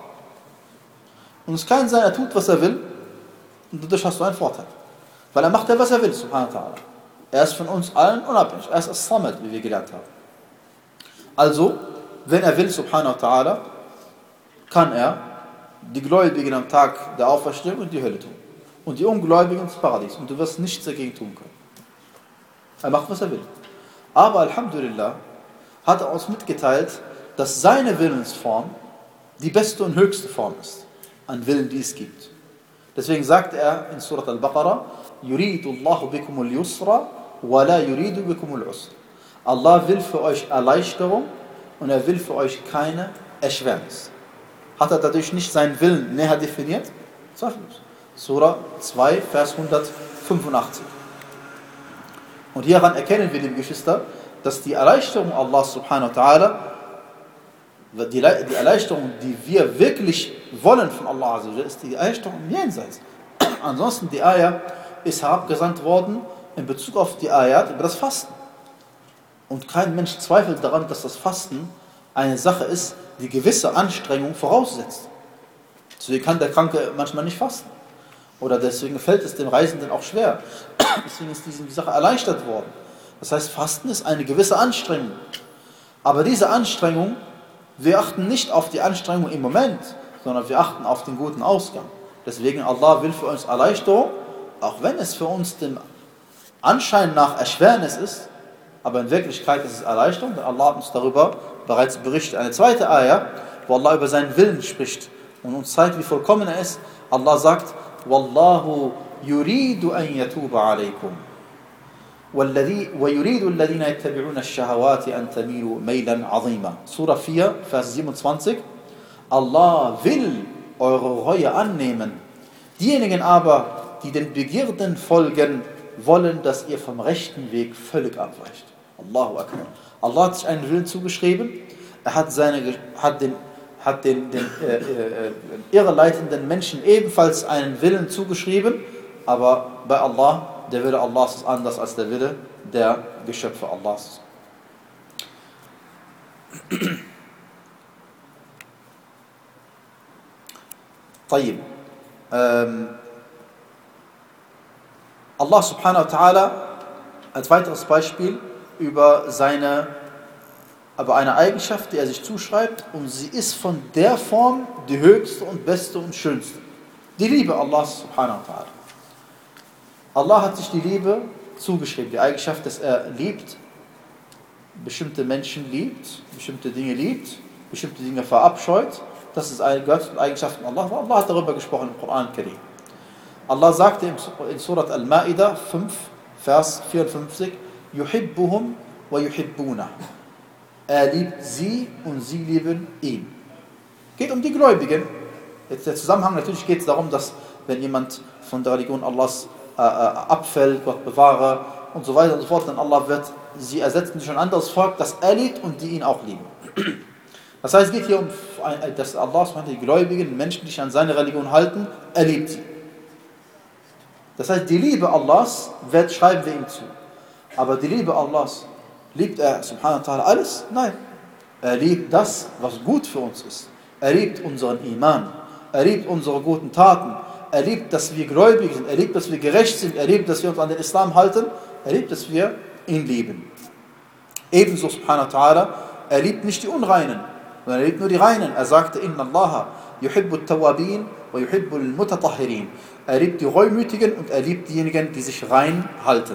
Und es kann sein, er tut, was er will, und dadurch hast du einen Vorteil. Weil er macht ja, was er will, subhanahu wa ta'ala. Er ist von uns allen unabhängig. Er ist as-Samad, wie wir gelernt haben. Also, wenn er will, subhanahu wa ta'ala, kann er die Gläubigen am Tag der Auferstehung in die Hölle tun. Und die Ungläubigen ins Paradies. Und du wirst nichts dagegen tun können. Er macht, was er will. Aber Alhamdulillah hat er uns mitgeteilt, dass seine Willensform die beste und höchste Form ist, an Willen, die es gibt. Deswegen sagt er in Surat al-Baqarah, Yuridu Allahu bikum al-Yusra, wa la yuridu bikum al-Usra. Allah will für euch Erleichterung und er will für euch keine Erschwernis. Hat er dadurch nicht seinen Willen näher definiert? Zweifellos. Surah zwei, Vers hundertfünfundachtzig. Und hieran erkennen wir, liebe Geschwister, dass die Erleichterung Allah subhanahu wa ta'ala, die, die Erleichterung, die wir wirklich wollen von Allah, ist die Erleichterung im Jenseits. Ansonsten die Ayah ist herabgesandt worden in Bezug auf die Ayat über das Fasten. Und kein Mensch zweifelt daran, dass das Fasten eine Sache ist, die gewisse Anstrengung voraussetzt. Deswegen kann der Kranke manchmal nicht fasten. Oder deswegen fällt es dem Reisenden auch schwer. Deswegen ist diese Sache erleichtert worden. Das heißt, Fasten ist eine gewisse Anstrengung. Aber diese Anstrengung, wir achten nicht auf die Anstrengung im Moment, sondern wir achten auf den guten Ausgang. Deswegen, Allah will für uns Erleichterung, auch wenn es für uns dem Anschein nach Erschwernis ist, aber in Wirklichkeit ist es Erleichterung, denn Allah hat uns darüber bereits berichtet. Eine zweite Ayah, wo Allah über seinen Willen spricht und uns zeigt, wie vollkommen er ist. Allah sagt, Wallahu yuridu an yatuba alaykum. وَيُرِيدُ الَّذِينَ يَتَّبِعُونَ الشَّهَوَاتِ أَن تَمِيلُوا مَيْلًا عَظِيمًا. Surah vier, Vers siebenundzwanzig. Allah will eure Reue annehmen. Diejenigen aber, die den Begierden folgen, wollen, dass ihr vom rechten Weg völlig abweicht. Allahu Akbar. Allah hat sich einen Willen zugeschrieben. Er hat, seine, hat den, hat den, den äh, äh, irreleitenden Menschen ebenfalls einen Willen zugeschrieben. Aber bei Allah, der Wille Allahs ist anders als der Wille der Geschöpfe Allahs. طيب. Ähm, Allah subhanahu wa ta'ala, als weiteres Beispiel über seine, aber eine Eigenschaft, die er sich zuschreibt, und sie ist von der Form die höchste und beste und schönste. Die Liebe Allahs subhanahu wa ta'ala. Allah hat sich die Liebe zugeschrieben, die Eigenschaft, dass er liebt, bestimmte Menschen liebt, bestimmte Dinge liebt, bestimmte Dinge verabscheut. Das ist eine, gehört zu den Eigenschaften Allah. Allah hat darüber gesprochen im Koran Karim. Allah sagte in Surat Al-Ma'idah fünf, Vers vierundfünfzig, Yuhibbuhum wa yuhibbuna. Er liebt sie und sie lieben ihn. Geht um die Gläubigen. Jetzt der Zusammenhang, natürlich geht es darum, dass wenn jemand von der Religion Allahs äh, abfällt, Gott bewahre und so weiter und so fort, dann Allah wird sie ersetzen durch ein anderes Volk, das er liebt und die ihn auch lieben. Das heißt, es geht hier um, dass Allah die Gläubigen, Menschen, die sich an seine Religion halten, er liebt sie. Das heißt, die Liebe Allahs schreiben wir ihm zu. Aber die Liebe Allahs, liebt er subhanahu wa ta'ala alles? Nein. Er liebt das, was gut für uns ist. Er liebt unseren Iman. Er liebt unsere guten Taten. Er liebt, dass wir gläubig sind. Er liebt, dass wir gerecht sind. Er liebt, dass wir uns an den Islam halten. Er liebt, dass wir ihn lieben. Ebenso, subhanahu wa ta'ala, er liebt nicht die Unreinen, sondern er liebt nur die Reinen. Er sagte, Inna Allaha yuhibbu at-tawwabin wa yuhibbu al-mutatahhirin. Er liebt die Reumütigen und er liebt diejenigen, die sich rein halten.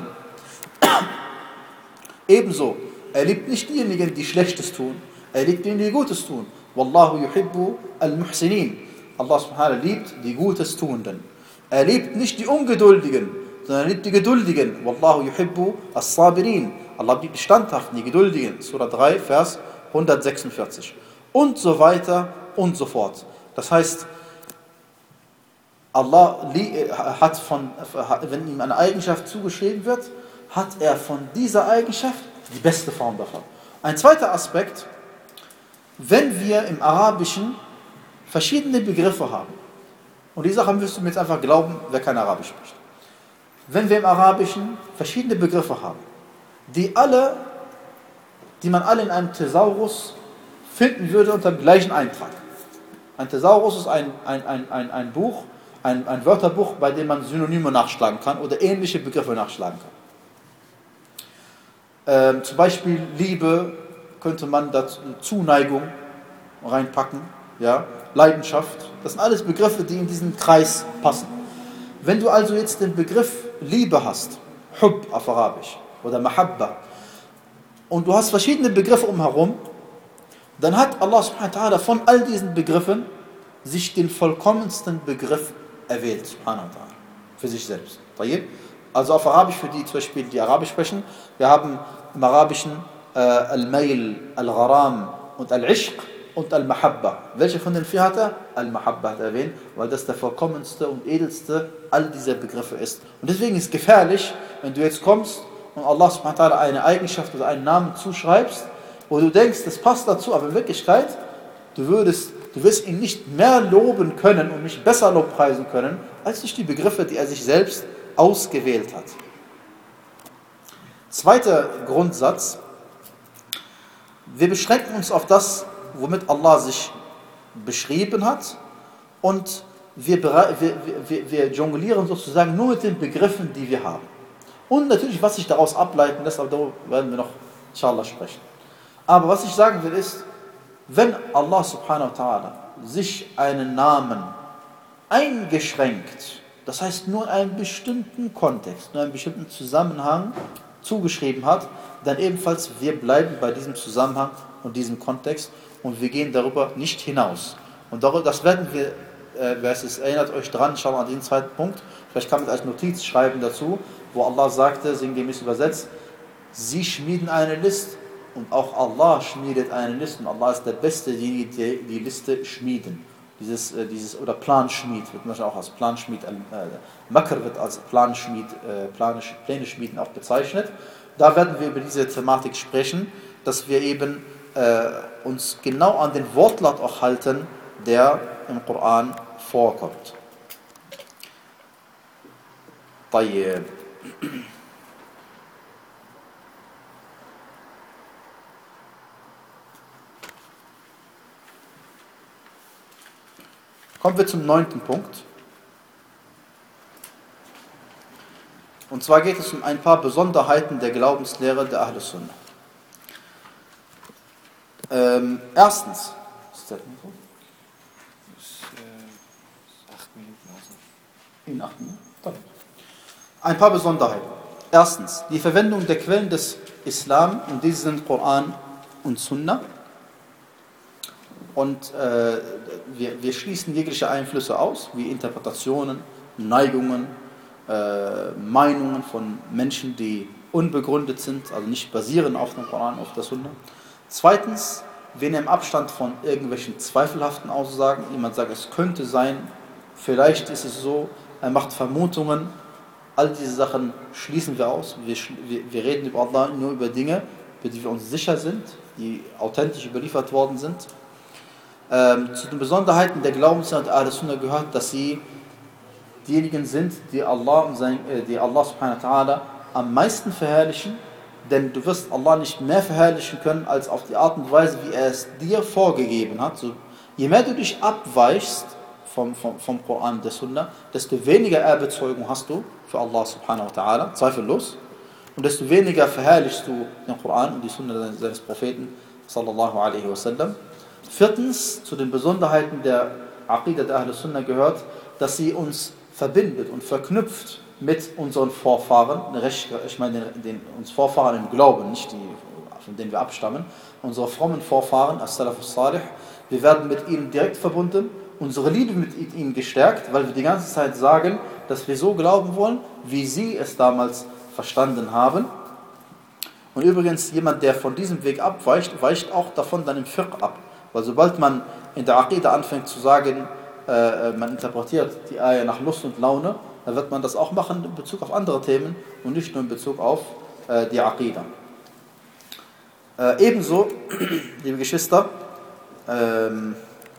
Ebenso, er liebt nicht diejenigen, die Schlechtes tun. Er liebt diejenigen, die Gutes tun. Wallahu yuhibbu al-muhsinin. Allah subhanahu wa ta'ala liebt die Gutes Tuenden. Er liebt nicht die Ungeduldigen, sondern er liebt die Geduldigen. Wallahu yuhibbu as-sabirin. Allah liebt die Standhaften, die Geduldigen. Surah drei, Vers hundertsechsundvierzig. Und so weiter und so fort. Das heißt, Allah hat von, wenn ihm eine Eigenschaft zugeschrieben wird, hat er von dieser Eigenschaft die beste Form davon. Ein zweiter Aspekt, wenn wir im Arabischen verschiedene Begriffe haben, und die Sache wirst du mir jetzt einfach glauben, wer kein Arabisch spricht. Wenn wir im Arabischen verschiedene Begriffe haben, die alle, die man alle in einem Thesaurus finden würde unter dem gleichen Eintrag. Ein Thesaurus ist ein, ein, ein, ein, ein Buch, ein, ein Wörterbuch, bei dem man Synonyme nachschlagen kann oder ähnliche Begriffe nachschlagen kann. Ähm, zum Beispiel Liebe könnte man dazu Zuneigung reinpacken, ja, Leidenschaft. Das sind alles Begriffe, die in diesen Kreis passen. Wenn du also jetzt den Begriff Liebe hast, Hub auf Arabisch oder Mahabba, und du hast verschiedene Begriffe umherum, dann hat Allah subhanahu wa ta'ala von all diesen Begriffen sich den vollkommensten Begriff erwählt, subhanahu wa ta'ala, für sich selbst. Also auf Arabisch, für die zum Beispiel, die Arabisch sprechen, wir haben im Arabischen äh, Al-Mail, Al-Gharam und Al-Ishq und Al-Mahabba. Welche von den vier hat er? Al-Mahabba hat er erwähnt, weil das der vollkommenste und edelste all dieser Begriffe ist. Und deswegen ist es gefährlich, wenn du jetzt kommst und Allah subhanahu wa ta'ala eine Eigenschaft oder einen Namen zuschreibst, wo du denkst, das passt dazu, aber in Wirklichkeit, du würdest, du wirst ihn nicht mehr loben können und nicht besser lobpreisen können, als durch die Begriffe, die er sich selbst ausgewählt hat. Zweiter Grundsatz: Wir beschränken uns auf das, womit Allah sich beschrieben hat, und wir, wir, wir, wir jonglieren sozusagen nur mit den Begriffen, die wir haben. Und natürlich, was sich daraus ableiten lässt, aber darüber werden wir noch inshallah sprechen. Aber was ich sagen will ist, wenn Allah subhanahu wa ta'ala sich einen Namen eingeschränkt, das heißt nur in einem bestimmten Kontext, nur in einem bestimmten Zusammenhang zugeschrieben hat, dann ebenfalls wir bleiben bei diesem Zusammenhang und diesem Kontext und wir gehen darüber nicht hinaus. Und darüber, das werden wir, äh, wer es ist, erinnert euch dran, schauen wir an diesen zweiten Punkt, vielleicht kann man als Notiz schreiben dazu, wo Allah sagte, sinngemäß übersetzt, sie schmieden eine List und auch Allah schmiedet eine Liste und Allah ist der Beste, die die, die Liste schmieden. Dieses, äh, dieses, oder Planschmied wird manchmal auch als Planschmied, äh, Makr wird als Planschmied, äh, Pläne, Pläne schmieden auch bezeichnet. Da werden wir über diese Thematik sprechen, dass wir eben äh, uns genau an den Wortlaut auch halten, der im Koran vorkommt. طيب. Kommen wir zum neunten Punkt. Und zwar geht es um ein paar Besonderheiten der Glaubenslehre der Ahl Sunnah. Ähm, erstens. Ist das nicht so? Ist, äh, acht Minuten also. In acht Minuten? Ein paar Besonderheiten. Erstens, die Verwendung der Quellen des Islam, und diese sind Koran und Sunnah. Und äh, wir, wir schließen jegliche Einflüsse aus, wie Interpretationen, Neigungen, äh, Meinungen von Menschen, die unbegründet sind, also nicht basieren auf dem Koran, auf der Sunna. Zweitens, wir nehmen Abstand von irgendwelchen zweifelhaften Aussagen. Jemand sagt, es könnte sein, vielleicht ist es so, er macht Vermutungen. All diese Sachen schließen wir aus. Wir, wir, wir reden über Allah nur über Dinge, für die wir uns sicher sind, die authentisch überliefert worden sind. Ähm, zu den Besonderheiten der Glaubenslehre der Ahl Sunnah gehört, dass sie diejenigen sind, die Allah, und sein, äh, die Allah subhanahu wa ta'ala am meisten verherrlichen denn du wirst Allah nicht mehr verherrlichen können, als auf die Art und Weise, wie er es dir vorgegeben hat. So, je mehr du dich abweichst vom, vom, vom Koran und der Sunna, desto weniger Ehrbezeugung hast du für Allah subhanahu wa ta'ala, zweifellos. Und desto weniger verherrlichst du den Koran und die Sunna seines Propheten sallallahu alaihi wasallam. Viertens, zu den Besonderheiten der Aqidah der Ahl Sunnah gehört, dass sie uns verbindet und verknüpft mit unseren Vorfahren, ich meine den, den, uns Vorfahren im Glauben, nicht die, von denen wir abstammen, unsere frommen Vorfahren, as-Salafus Salih, wir werden mit ihnen direkt verbunden, unsere Liebe mit ihnen gestärkt, weil wir die ganze Zeit sagen, dass wir so glauben wollen, wie sie es damals verstanden haben. Und übrigens, jemand, der von diesem Weg abweicht, weicht auch davon dann im Fiqh ab. Weil sobald man in der Aqidah anfängt zu sagen, äh, man interpretiert die Ayah nach Lust und Laune, dann wird man das auch machen in Bezug auf andere Themen und nicht nur in Bezug auf äh, die Aqidah. Äh, ebenso, liebe Geschwister, ähm,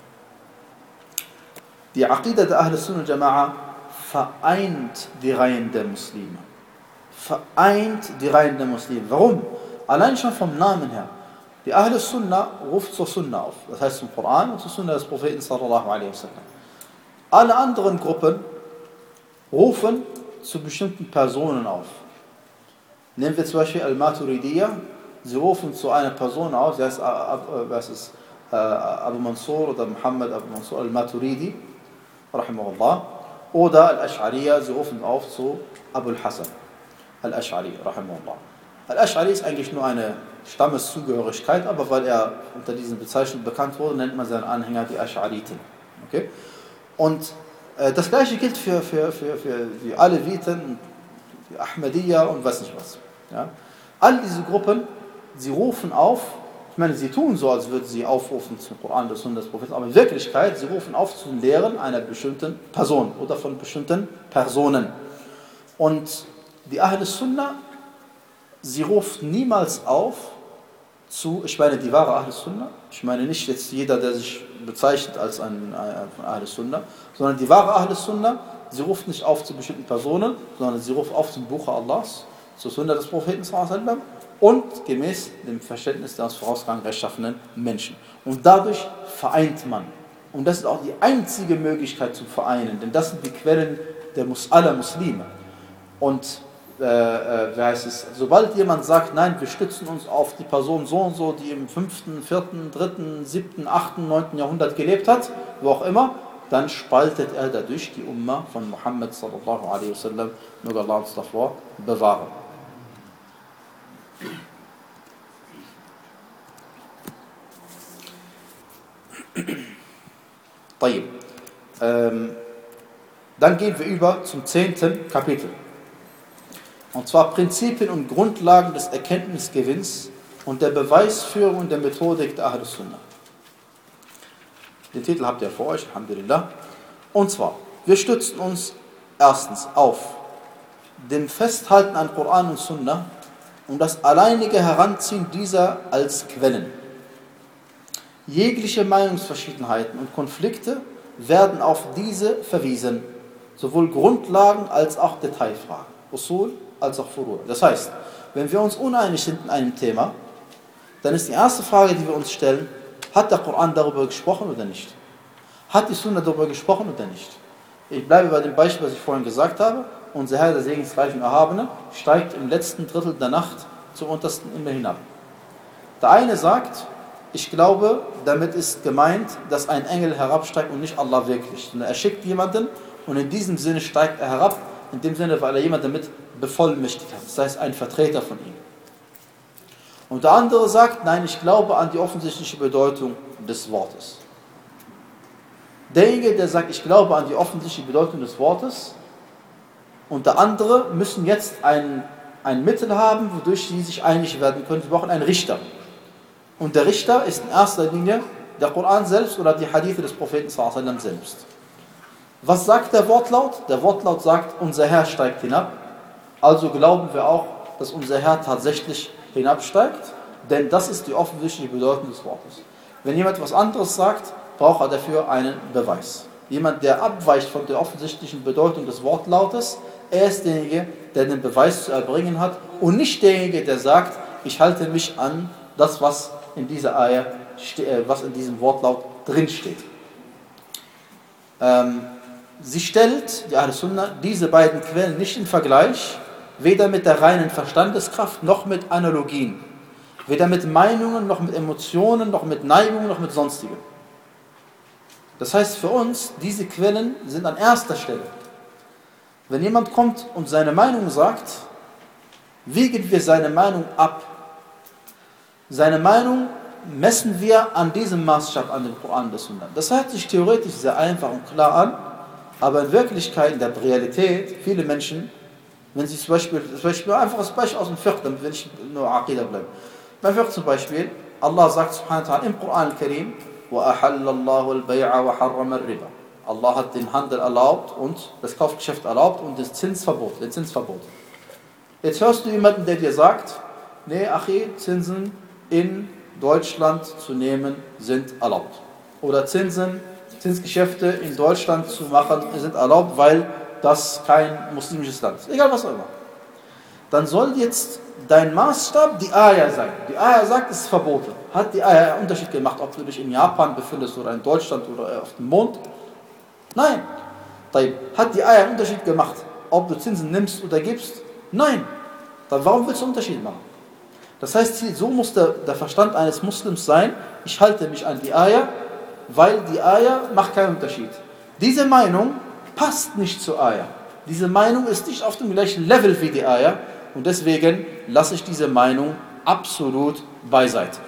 die Aqidah der Ahl Sunnah wal Jama'a vereint die Reihen der Muslime. Vereint die Reihen der Muslime. Warum? Allein schon vom Namen her. Die Ahl Sunnah ruft zur Sunnah auf. Das heißt zum Koran und zur Sunnah des Propheten sallallahu alaihi wasallam. Alle anderen Gruppen rufen zu bestimmten Personen auf. Nehmen wir zum Beispiel Al-Maturidiyya. Sie rufen zu einer Person auf, sie heißt, was ist, Abu Mansur oder Muhammad Abu Mansur Al-Maturidi, rahimahullah. Oder Al-Ash'ariyya, sie rufen auf zu Abu al-Hasan Al-Ash'ari, rahimahullah. Al-Ash'ari ist eigentlich nur eine Stammeszugehörigkeit, aber weil er unter diesen Bezeichnungen bekannt wurde, nennt man seinen Anhänger die Ash'ariten. Okay? Und äh, das gleiche gilt für, für, für, für die Aleviten, die Ahmadiyya und weiß nicht was. Ja? All diese Gruppen, sie rufen auf, ich meine, sie tun so, als würden sie aufrufen zum Koran des Sunnas des Propheten, aber in Wirklichkeit, sie rufen auf zu Lehren einer bestimmten Person oder von bestimmten Personen. Und die Ahl Sunnah, sie ruft niemals auf zu, ich meine die wahre Ahl Sunnah, ich meine nicht jetzt jeder, der sich bezeichnet als ein, ein Ahl Sunnah, sondern die wahre Ahl Sunnah, sie ruft nicht auf zu bestimmten Personen, sondern sie ruft auf zum Buche Allahs, zur Sunna des Propheten sallallahu alaihi wasallam und gemäß dem Verständnis der uns vorausgegangenen rechtschaffenen Menschen. Und dadurch vereint man. Und das ist auch die einzige Möglichkeit zum Vereinen, denn das sind die Quellen der Mus- aller Muslime. Und äh, äh, wie heißt es, sobald jemand sagt, nein, wir stützen uns auf die Person so und so, die im fünften, vierten, dritten, siebten, achten, neunten Jahrhundert gelebt hat, wo auch immer, dann spaltet er dadurch die Ummah von Muhammad sallallahu alaihi wasallam, möge Allah uns davor bewahren. Ähm, dann gehen wir über zum zehnten Kapitel. Und zwar Prinzipien und Grundlagen des Erkenntnisgewinns und der Beweisführung und der Methodik der Ahl Sunnah. Den Titel habt ihr vor euch, alhamdulillah. Und zwar, wir stützen uns erstens auf dem Festhalten an Koran und Sunnah und das alleinige Heranziehen dieser als Quellen. Jegliche Meinungsverschiedenheiten und Konflikte werden auf diese verwiesen, sowohl Grundlagen als auch Detailfragen, Usul als auch Furu'. Das heißt, wenn wir uns uneinig sind in einem Thema, dann ist die erste Frage, die wir uns stellen, hat der Koran darüber gesprochen oder nicht? Hat die Sunna darüber gesprochen oder nicht? Ich bleibe bei dem Beispiel, was ich vorhin gesagt habe. Unser Herr, der segensreiche und Erhabene, steigt im letzten Drittel der Nacht zum untersten Himmel hinab. Der eine sagt, ich glaube, damit ist gemeint, dass ein Engel herabsteigt und nicht Allah wirklich. Und er schickt jemanden und in diesem Sinne steigt er herab, in dem Sinne, weil er jemanden damit bevollmächtigt hat. Das heißt, ein Vertreter von ihm. Und der andere sagt, nein, ich glaube an die offensichtliche Bedeutung des Wortes. Derjenige, der sagt, ich glaube an die offensichtliche Bedeutung des Wortes, und der andere müssen jetzt ein, ein Mittel haben, wodurch sie sich einig werden können. Sie brauchen einen Richter. Und der Richter ist in erster Linie der Koran selbst oder die Hadithe des Propheten sallallahu alaihi wasallam selbst. Was sagt der Wortlaut? Der Wortlaut sagt, unser Herr steigt hinab. Also glauben wir auch, dass unser Herr tatsächlich hinabsteigt, denn das ist die offensichtliche Bedeutung des Wortes. Wenn jemand was anderes sagt, braucht er dafür einen Beweis. Jemand, der abweicht von der offensichtlichen Bedeutung des Wortlautes, er ist derjenige, der den Beweis zu erbringen hat und nicht derjenige, der sagt, ich halte mich an das, was in dieser Ayah, was in diesem Wortlaut drinsteht. Ähm, sie stellt, die Ahl-Sunnah, diese beiden Quellen nicht in Vergleich, weder mit der reinen Verstandeskraft noch mit Analogien, weder mit Meinungen noch mit Emotionen, noch mit Neigungen, noch mit Sonstigem. Das heißt für uns, diese Quellen sind an erster Stelle. Wenn jemand kommt und seine Meinung sagt, wiegen wir seine Meinung ab. Seine Meinung messen wir an diesem Maßstab, an dem Koran des Sunna. Das hört sich theoretisch sehr einfach und klar an, aber in Wirklichkeit, in der Realität, viele Menschen, wenn sie zum Beispiel, zum Beispiel ein einfaches Beispiel aus dem Fiqh, damit will ich nur Aqidah bleiben. Beim Fiqh zum Beispiel, Allah sagt subhanahu wa ta'ala im Koran al-Karim, وَأَحَلَّ اللَّهُ الْبَيْعَ وَحَرَّمَ الرِّبَى. Allah hat den Handel erlaubt und das Kaufgeschäft erlaubt und das Zinsverbot, den Zinsverbot. Jetzt hörst du jemanden, der dir sagt, nee, Achi, Zinsen in Deutschland zu nehmen sind erlaubt. Oder Zinsen, Zinsgeschäfte in Deutschland zu machen sind erlaubt, weil das kein muslimisches Land ist. Egal was auch immer. Dann soll jetzt dein Maßstab die Ayah sein. Die Ayah sagt, es ist verboten. Hat die Ayah einen Unterschied gemacht, ob du dich in Japan befindest oder in Deutschland oder auf dem Mond? Nein. Hat die Ayah einen Unterschied gemacht, ob du Zinsen nimmst oder gibst? Nein. Dann warum willst du einen Unterschied machen? Das heißt, so muss der, der Verstand eines Muslims sein, ich halte mich an die Ayah, weil die Ayah macht keinen Unterschied. Diese Meinung passt nicht zur Ayah. Diese Meinung ist nicht auf dem gleichen Level wie die Ayah und deswegen lasse ich diese Meinung absolut beiseite.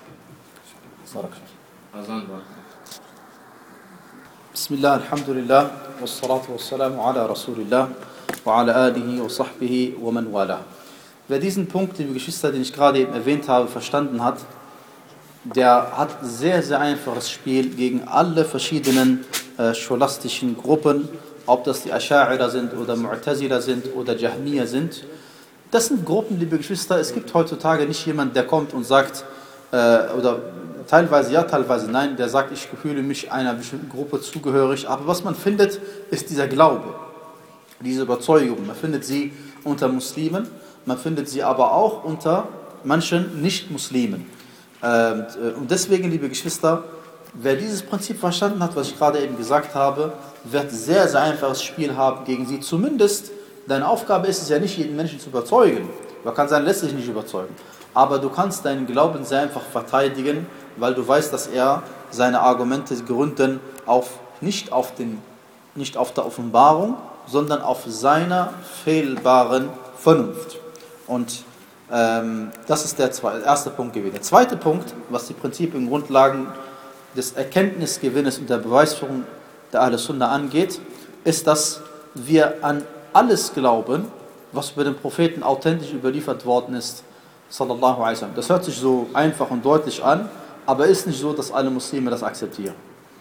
Bismillah, alhamdulillah, wassalatu wassalamu ala Rasulillah wa ala alihi wa sahbihi wa man wala. Wer diesen Punkt, liebe Geschwister, den ich gerade eben erwähnt habe, verstanden hat, der hat sehr, sehr einfaches Spiel gegen alle verschiedenen äh, scholastischen Gruppen, ob das die Ascha'ira sind oder Mu'tazila sind oder Jahmiya sind. Das sind Gruppen, liebe Geschwister, es gibt heutzutage nicht jemanden, der kommt und sagt, äh, oder teilweise ja, teilweise nein, der sagt, ich fühle mich einer bestimmten Gruppe zugehörig, aber was man findet, ist dieser Glaube, diese Überzeugung. Man findet sie unter Muslimen, man findet sie aber auch unter manchen Nicht-Muslimen. Und deswegen, liebe Geschwister, wer dieses Prinzip verstanden hat, was ich gerade eben gesagt habe, wird sehr, sehr einfaches Spiel haben gegen sie. Zumindest, deine Aufgabe ist es ja nicht, jeden Menschen zu überzeugen. Man kann sein, lässt sich nicht überzeugen. Aber du kannst deinen Glauben sehr einfach verteidigen, weil du weißt, dass er seine Argumente gründen auf, nicht, auf den, nicht auf der Offenbarung, sondern auf seiner fehlbaren Vernunft. Und ähm, das ist der zweite, erste Punkt gewesen. Der zweite Punkt, was die Prinzipien und Grundlagen des Erkenntnisgewinnes und der Beweisführung der Ahl-Sunnah angeht, ist, dass wir an alles glauben, was über den Propheten authentisch überliefert worden ist, sallallahu alaihi wasallam. Das hört sich so einfach und deutlich an, aber ist nicht so, dass alle Muslime das akzeptieren.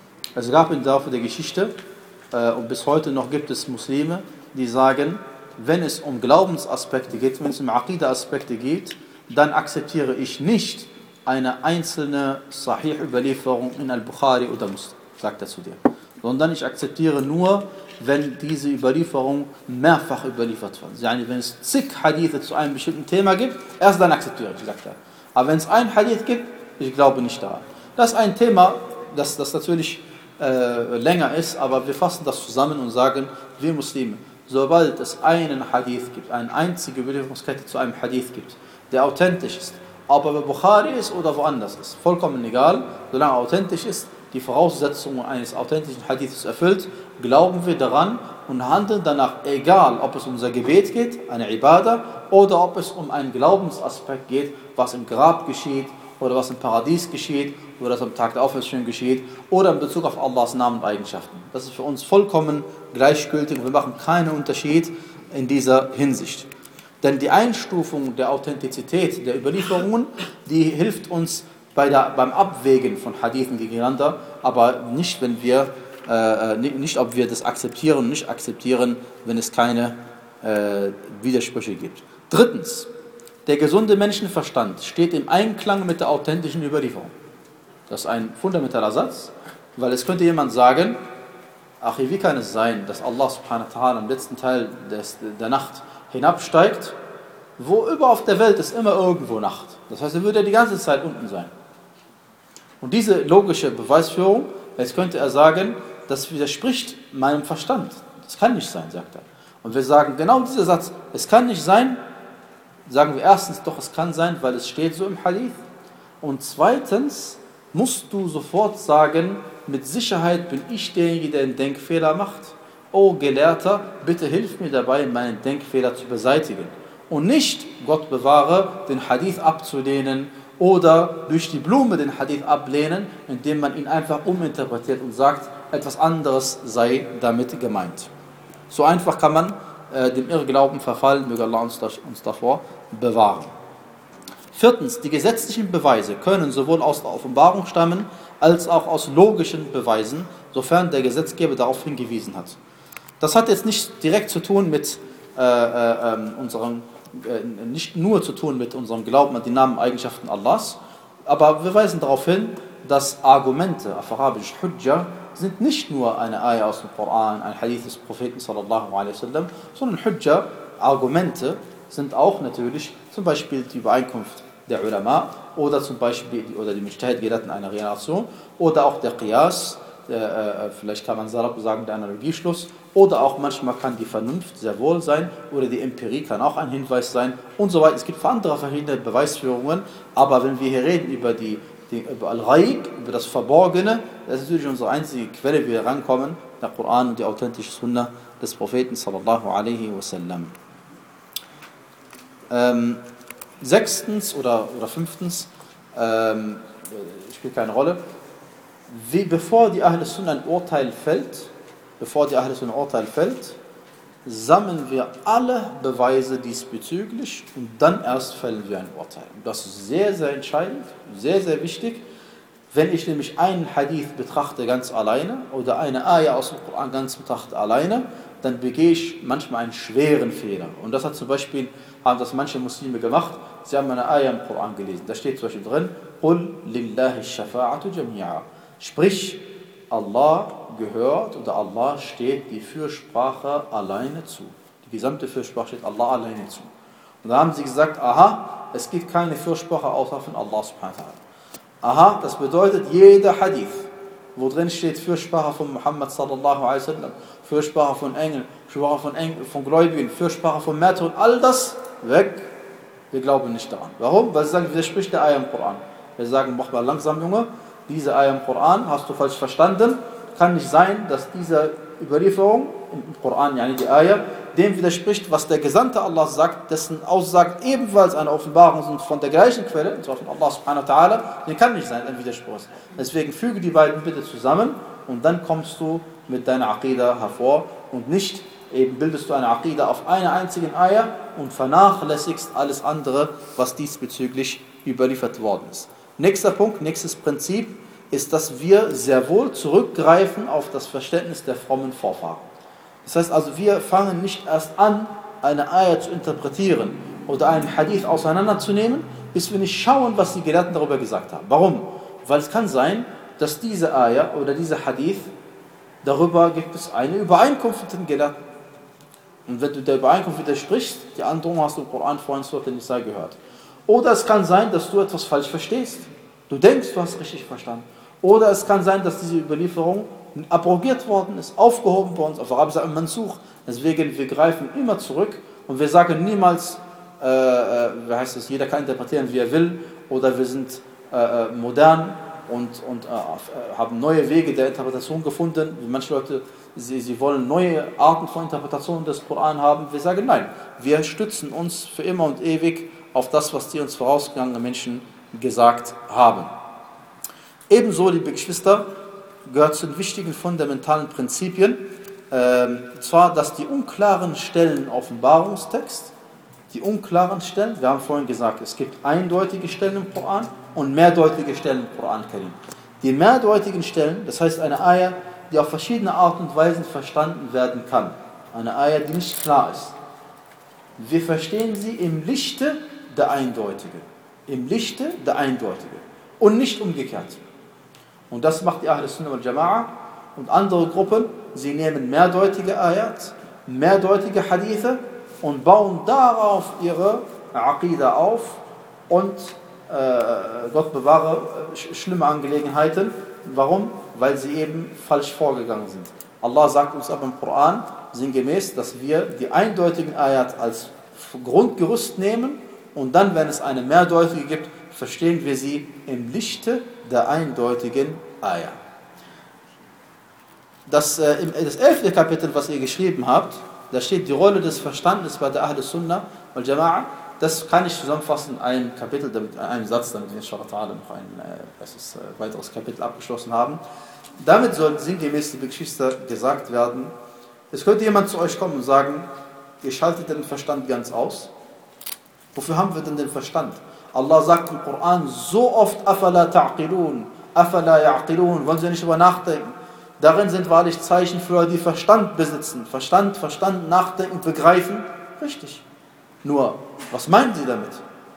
Es gab im Laufe der Geschichte, äh, und bis heute noch gibt es Muslime, die sagen, wenn es um Glaubensaspekte geht, wenn es um Aqidah-Aspekte geht, dann akzeptiere ich nicht eine einzelne Sahih-Überlieferung in Al-Bukhari oder Muslim, sagt er zu dir. Sondern ich akzeptiere nur, wenn diese Überlieferung mehrfach überliefert wird. Also wenn es zig Hadithe zu einem bestimmten Thema gibt, erst dann akzeptiere ich, sagt er. Aber wenn es ein Hadith gibt, ich glaube nicht daran. Das ist ein Thema, das, das natürlich äh, länger ist, aber wir fassen das zusammen und sagen, wir Muslime, sobald es einen Hadith gibt, eine einzige Überlieferungskette zu einem Hadith gibt, der authentisch ist, ob er bei Bukhari ist oder woanders ist, vollkommen egal, solange er authentisch ist, die Voraussetzungen eines authentischen Hadiths erfüllt, glauben wir daran und handeln danach, egal ob es um unser Gebet geht, eine Ibadah, oder ob es um einen Glaubensaspekt geht, was im Grab geschieht, oder was im Paradies geschieht, oder was am Tag der Auferstehung geschieht, oder in Bezug auf Allahs Namen und Eigenschaften. Das ist für uns vollkommen gleichgültig und wir machen keinen Unterschied in dieser Hinsicht. Denn die Einstufung der Authentizität der Überlieferungen, die hilft uns bei der, beim Abwägen von Hadithen gegeneinander, aber nicht, wenn wir, äh, nicht, ob wir das akzeptieren und nicht akzeptieren, wenn es keine äh, Widersprüche gibt. Drittens, der gesunde Menschenverstand steht im Einklang mit der authentischen Überlieferung. Das ist ein fundamentaler Satz, weil es könnte jemand sagen, ach, wie kann es sein, dass Allah subhanahu wa ta'ala im letzten Teil des, der Nacht hinabsteigt, wo über auf der Welt ist immer irgendwo Nacht. Das heißt, er würde die ganze Zeit unten sein. Und diese logische Beweisführung, jetzt könnte er sagen, das widerspricht meinem Verstand. Das kann nicht sein, sagt er. Und wir sagen genau dieser Satz, es kann nicht sein, sagen wir erstens, doch es kann sein, weil es steht so im Hadith. Und zweitens musst du sofort sagen, mit Sicherheit bin ich derjenige, der einen Denkfehler macht. O Gelehrter, bitte hilf mir dabei, meinen Denkfehler zu beseitigen. Und nicht, Gott bewahre, den Hadith abzulehnen oder durch die Blume den Hadith ablehnen, indem man ihn einfach uminterpretiert und sagt, etwas anderes sei damit gemeint. So einfach kann man äh, dem Irrglauben verfallen, möge Allah uns, uns davor bewahren. Viertens, die gesetzlichen Beweise können sowohl aus der Offenbarung stammen, als auch aus logischen Beweisen, sofern der Gesetzgeber darauf hingewiesen hat. Das hat jetzt nicht direkt zu tun mit äh, äh, unserem, äh, nicht nur zu tun mit unserem Glauben an die Namen und Eigenschaften Allahs, aber wir weisen darauf hin, dass Argumente, auf Arabisch Hujja, sind nicht nur eine Ayah aus dem Koran, ein Hadith des Propheten sallallahu alaihi wasallam, sondern Hujja, Argumente, sind auch natürlich zum Beispiel die Übereinkunft der Ulama oder zum Beispiel die, oder die Mujtahid-Gelehrten einer Generation oder auch der Qiyas, der, äh, vielleicht kann man sagen der Analogieschluss, oder auch manchmal kann die Vernunft sehr wohl sein oder die Empirie kann auch ein Hinweis sein und so weiter. Es gibt andere verschiedene Beweisführungen, aber wenn wir hier reden über die Die, über Al-Ghaib, über das Verborgene, das ist natürlich unsere einzige Quelle, wie wir rankommen, der Koran und die authentische Sunna des Propheten sallallahu alaihi wasallam. Ähm, sechstens oder, oder fünftens, ähm, spielt keine Rolle, wie, bevor die Ahl Sunna ein Urteil fällt, bevor die Ahl Sunna ein Urteil fällt, sammeln wir alle Beweise diesbezüglich und dann erst fällen wir ein Urteil. Und das ist sehr, sehr entscheidend, sehr, sehr wichtig. Wenn ich nämlich einen Hadith betrachte ganz alleine oder eine Ayah aus dem Koran ganz betrachte alleine, dann begehe ich manchmal einen schweren Fehler. Und das hat zum Beispiel, haben das manche Muslime gemacht, sie haben eine Ayah im Koran gelesen. Da steht zum Beispiel drin, قُلْ لِلَّهِ الشَّفَاعَةُ جَمِيعًا. Sprich, Allah gehört oder Allah steht die Fürsprache alleine zu. Die gesamte Fürsprache steht Allah alleine zu. Und da haben sie gesagt, aha, es gibt keine Fürsprache außer von Allah subhanahu wa ta'ala. Aha, das bedeutet, jeder Hadith, wo drin steht Fürsprache von Muhammad sallallahu alaihi wasallam, Fürsprache von Engeln, Fürsprache von, Engel, von Gläubigen, Fürsprache von Märtyrern, all das weg. Wir glauben nicht daran. Warum? Weil sie sagen, widerspricht der Ayah im Koran. Wir sagen, mach mal langsam, Junge, diese Ayah im Koran hast du falsch verstanden. Kann nicht sein, dass diese Überlieferung im Koran, yani die Ayah, dem widerspricht, was der Gesandte Allah sagt, dessen Aussagen ebenfalls eine Offenbarung sind von der gleichen Quelle, und zwar von Allah subhanahu wa ta'ala, den kann nicht sein, ein Widerspruch ist. Deswegen füge die beiden bitte zusammen und dann kommst du mit deiner Aqidah hervor und nicht eben bildest du eine Aqidah auf einer einzigen Ayah und vernachlässigst alles andere, was diesbezüglich überliefert worden ist. Nächster Punkt, nächstes Prinzip ist, dass wir sehr wohl zurückgreifen auf das Verständnis der frommen Vorfahren. Das heißt also, wir fangen nicht erst an, eine Ayah zu interpretieren oder einen Hadith auseinanderzunehmen, bis wir nicht schauen, was die Gelehrten darüber gesagt haben. Warum? Weil es kann sein, dass diese Ayah oder dieser Hadith, darüber gibt es eine Übereinkunft mit den Gelehrten. Und wenn du der Übereinkunft widersprichst, die Androhung hast du im Koran vorhin Surat an-Nisa gehört. Oder es kann sein, dass du etwas falsch verstehst. Du denkst, du hast richtig verstanden. Oder es kann sein, dass diese Überlieferung abrogiert worden ist, aufgehoben worden ist. Auf Arabisch sagt man Mansukh. Deswegen, wir greifen immer zurück und wir sagen niemals, äh, äh, wie heißt es, jeder kann interpretieren, wie er will, oder wir sind äh, modern und, und äh, haben neue Wege der Interpretation gefunden. Wie manche Leute, sie, sie wollen neue Arten von Interpretation des Koran haben. Wir sagen nein, wir stützen uns für immer und ewig auf das, was die uns vorausgegangenen Menschen gesagt haben. Ebenso, liebe Geschwister, gehört zu den wichtigen fundamentalen Prinzipien, ähm, zwar, dass die unklaren Stellen im Offenbarungstext, die unklaren Stellen, wir haben vorhin gesagt, es gibt eindeutige Stellen im Koran und mehrdeutige Stellen im Koran Karim. Die mehrdeutigen Stellen, das heißt eine Ayah, die auf verschiedene Art und Weisen verstanden werden kann, eine Ayah, die nicht klar ist. Wir verstehen sie im Lichte der Eindeutige, im Lichte der Eindeutige und nicht umgekehrt. Und das macht die Ahl Sunnah wal Jama'a und andere Gruppen. Sie nehmen mehrdeutige Ayat, mehrdeutige Hadithe und bauen darauf ihre Aqida auf und äh, Gott bewahre sch schlimme Angelegenheiten. Warum? Weil sie eben falsch vorgegangen sind. Allah sagt uns aber im Koran sinngemäß, dass wir die eindeutigen Ayat als Grundgerüst nehmen und dann, wenn es eine mehrdeutige gibt, verstehen wir sie im Lichte der eindeutigen Ayat. Das, äh, das elfte Kapitel, was ihr geschrieben habt, da steht die Rolle des Verstandes bei der Ahl Sunnah wal Jama'a. Das kann ich zusammenfassen in einem Kapitel, damit, in einem Satz, damit wir inshallah noch ein äh, das ist, äh, weiteres Kapitel abgeschlossen haben. Damit soll sinngemäß, liebe Geschwister, gesagt werden, es könnte jemand zu euch kommen und sagen, ihr schaltet den Verstand ganz aus. Wofür haben wir denn den Verstand? Allah sagt im Koran so oft, afala ta'qilun, afala ya'qilun, wollen sie nicht über nachdenken. Darin sind wahrlich Zeichen für die Verstand besitzen. Verstand, Verstand, nachdenken, begreifen. Richtig. Nur, was meinen sie damit?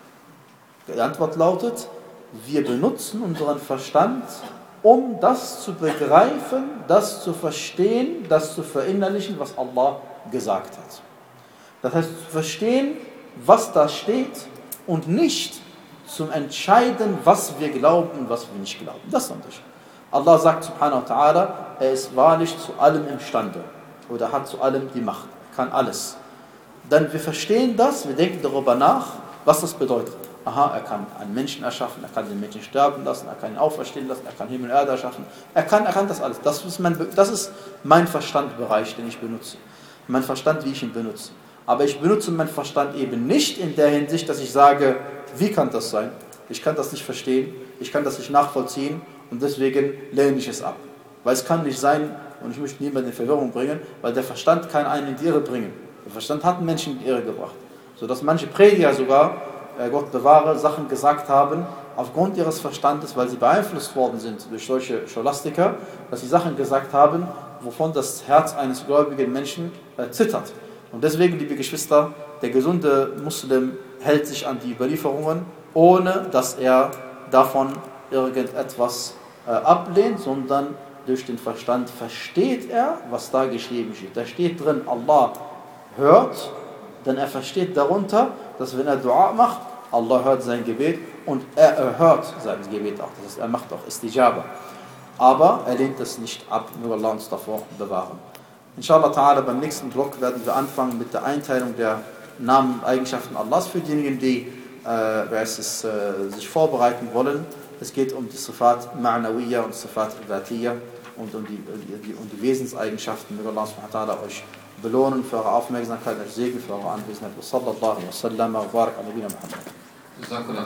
Die Antwort lautet, wir benutzen unseren Verstand, um das zu begreifen, das zu verstehen, das zu verinnerlichen, was Allah gesagt hat. Das heißt, zu verstehen, was da steht und nicht zum Entscheiden, was wir glauben und was wir nicht glauben. Das ist der Unterschied. Allah sagt subhanahu wa ta'ala, er ist wahrlich zu allem imstande oder hat zu allem die Macht, kann alles. Dann wir verstehen das, wir denken darüber nach, was das bedeutet. Aha, er kann einen Menschen erschaffen, er kann den Menschen sterben lassen, er kann ihn auferstehen lassen, er kann Himmel und Erde erschaffen. Er kann, er kann das alles. Das ist mein, das ist mein Verstandbereich, den ich benutze. Mein Verstand, wie ich ihn benutze. Aber ich benutze meinen Verstand eben nicht in der Hinsicht, dass ich sage, wie kann das sein? Ich kann das nicht verstehen, ich kann das nicht nachvollziehen und deswegen lehne ich es ab. Weil es kann nicht sein, und ich möchte niemanden in Verwirrung bringen, weil der Verstand kann einen in die Irre bringen. Der Verstand hat Menschen in die Irre gebracht. Sodass manche Prediger sogar, äh, Gott bewahre, Sachen gesagt haben, aufgrund ihres Verstandes, weil sie beeinflusst worden sind durch solche Scholastiker, dass sie Sachen gesagt haben, wovon das Herz eines gläubigen Menschen äh, zittert. Und deswegen, liebe Geschwister, der gesunde Muslim hält sich an die Überlieferungen, ohne dass er davon irgendetwas äh, ablehnt, sondern durch den Verstand versteht er, was da geschrieben steht. Da steht drin, Allah hört, denn er versteht darunter, dass wenn er Dua macht, Allah hört sein Gebet und er erhört sein Gebet auch. Das heißt, er macht auch Istijaba. Aber er lehnt es nicht ab, nur Allah uns davor bewahren. Inshallah ta'ala, beim nächsten Block werden wir anfangen mit der Einteilung der Namen und Eigenschaften Allahs für diejenigen, die äh, es, äh, sich vorbereiten wollen. Es geht um die Sifat Ma'nawiyya und Sifat Dhatiyya und um die, die, um die Wesenseigenschaften. Möge Allah subhanahu wa ta'ala euch belohnen für eure Aufmerksamkeit, euch Segen für eure Anwesenheit. Sallallahu alaihi wa sallam wa barak ala nabiyina Muhammad.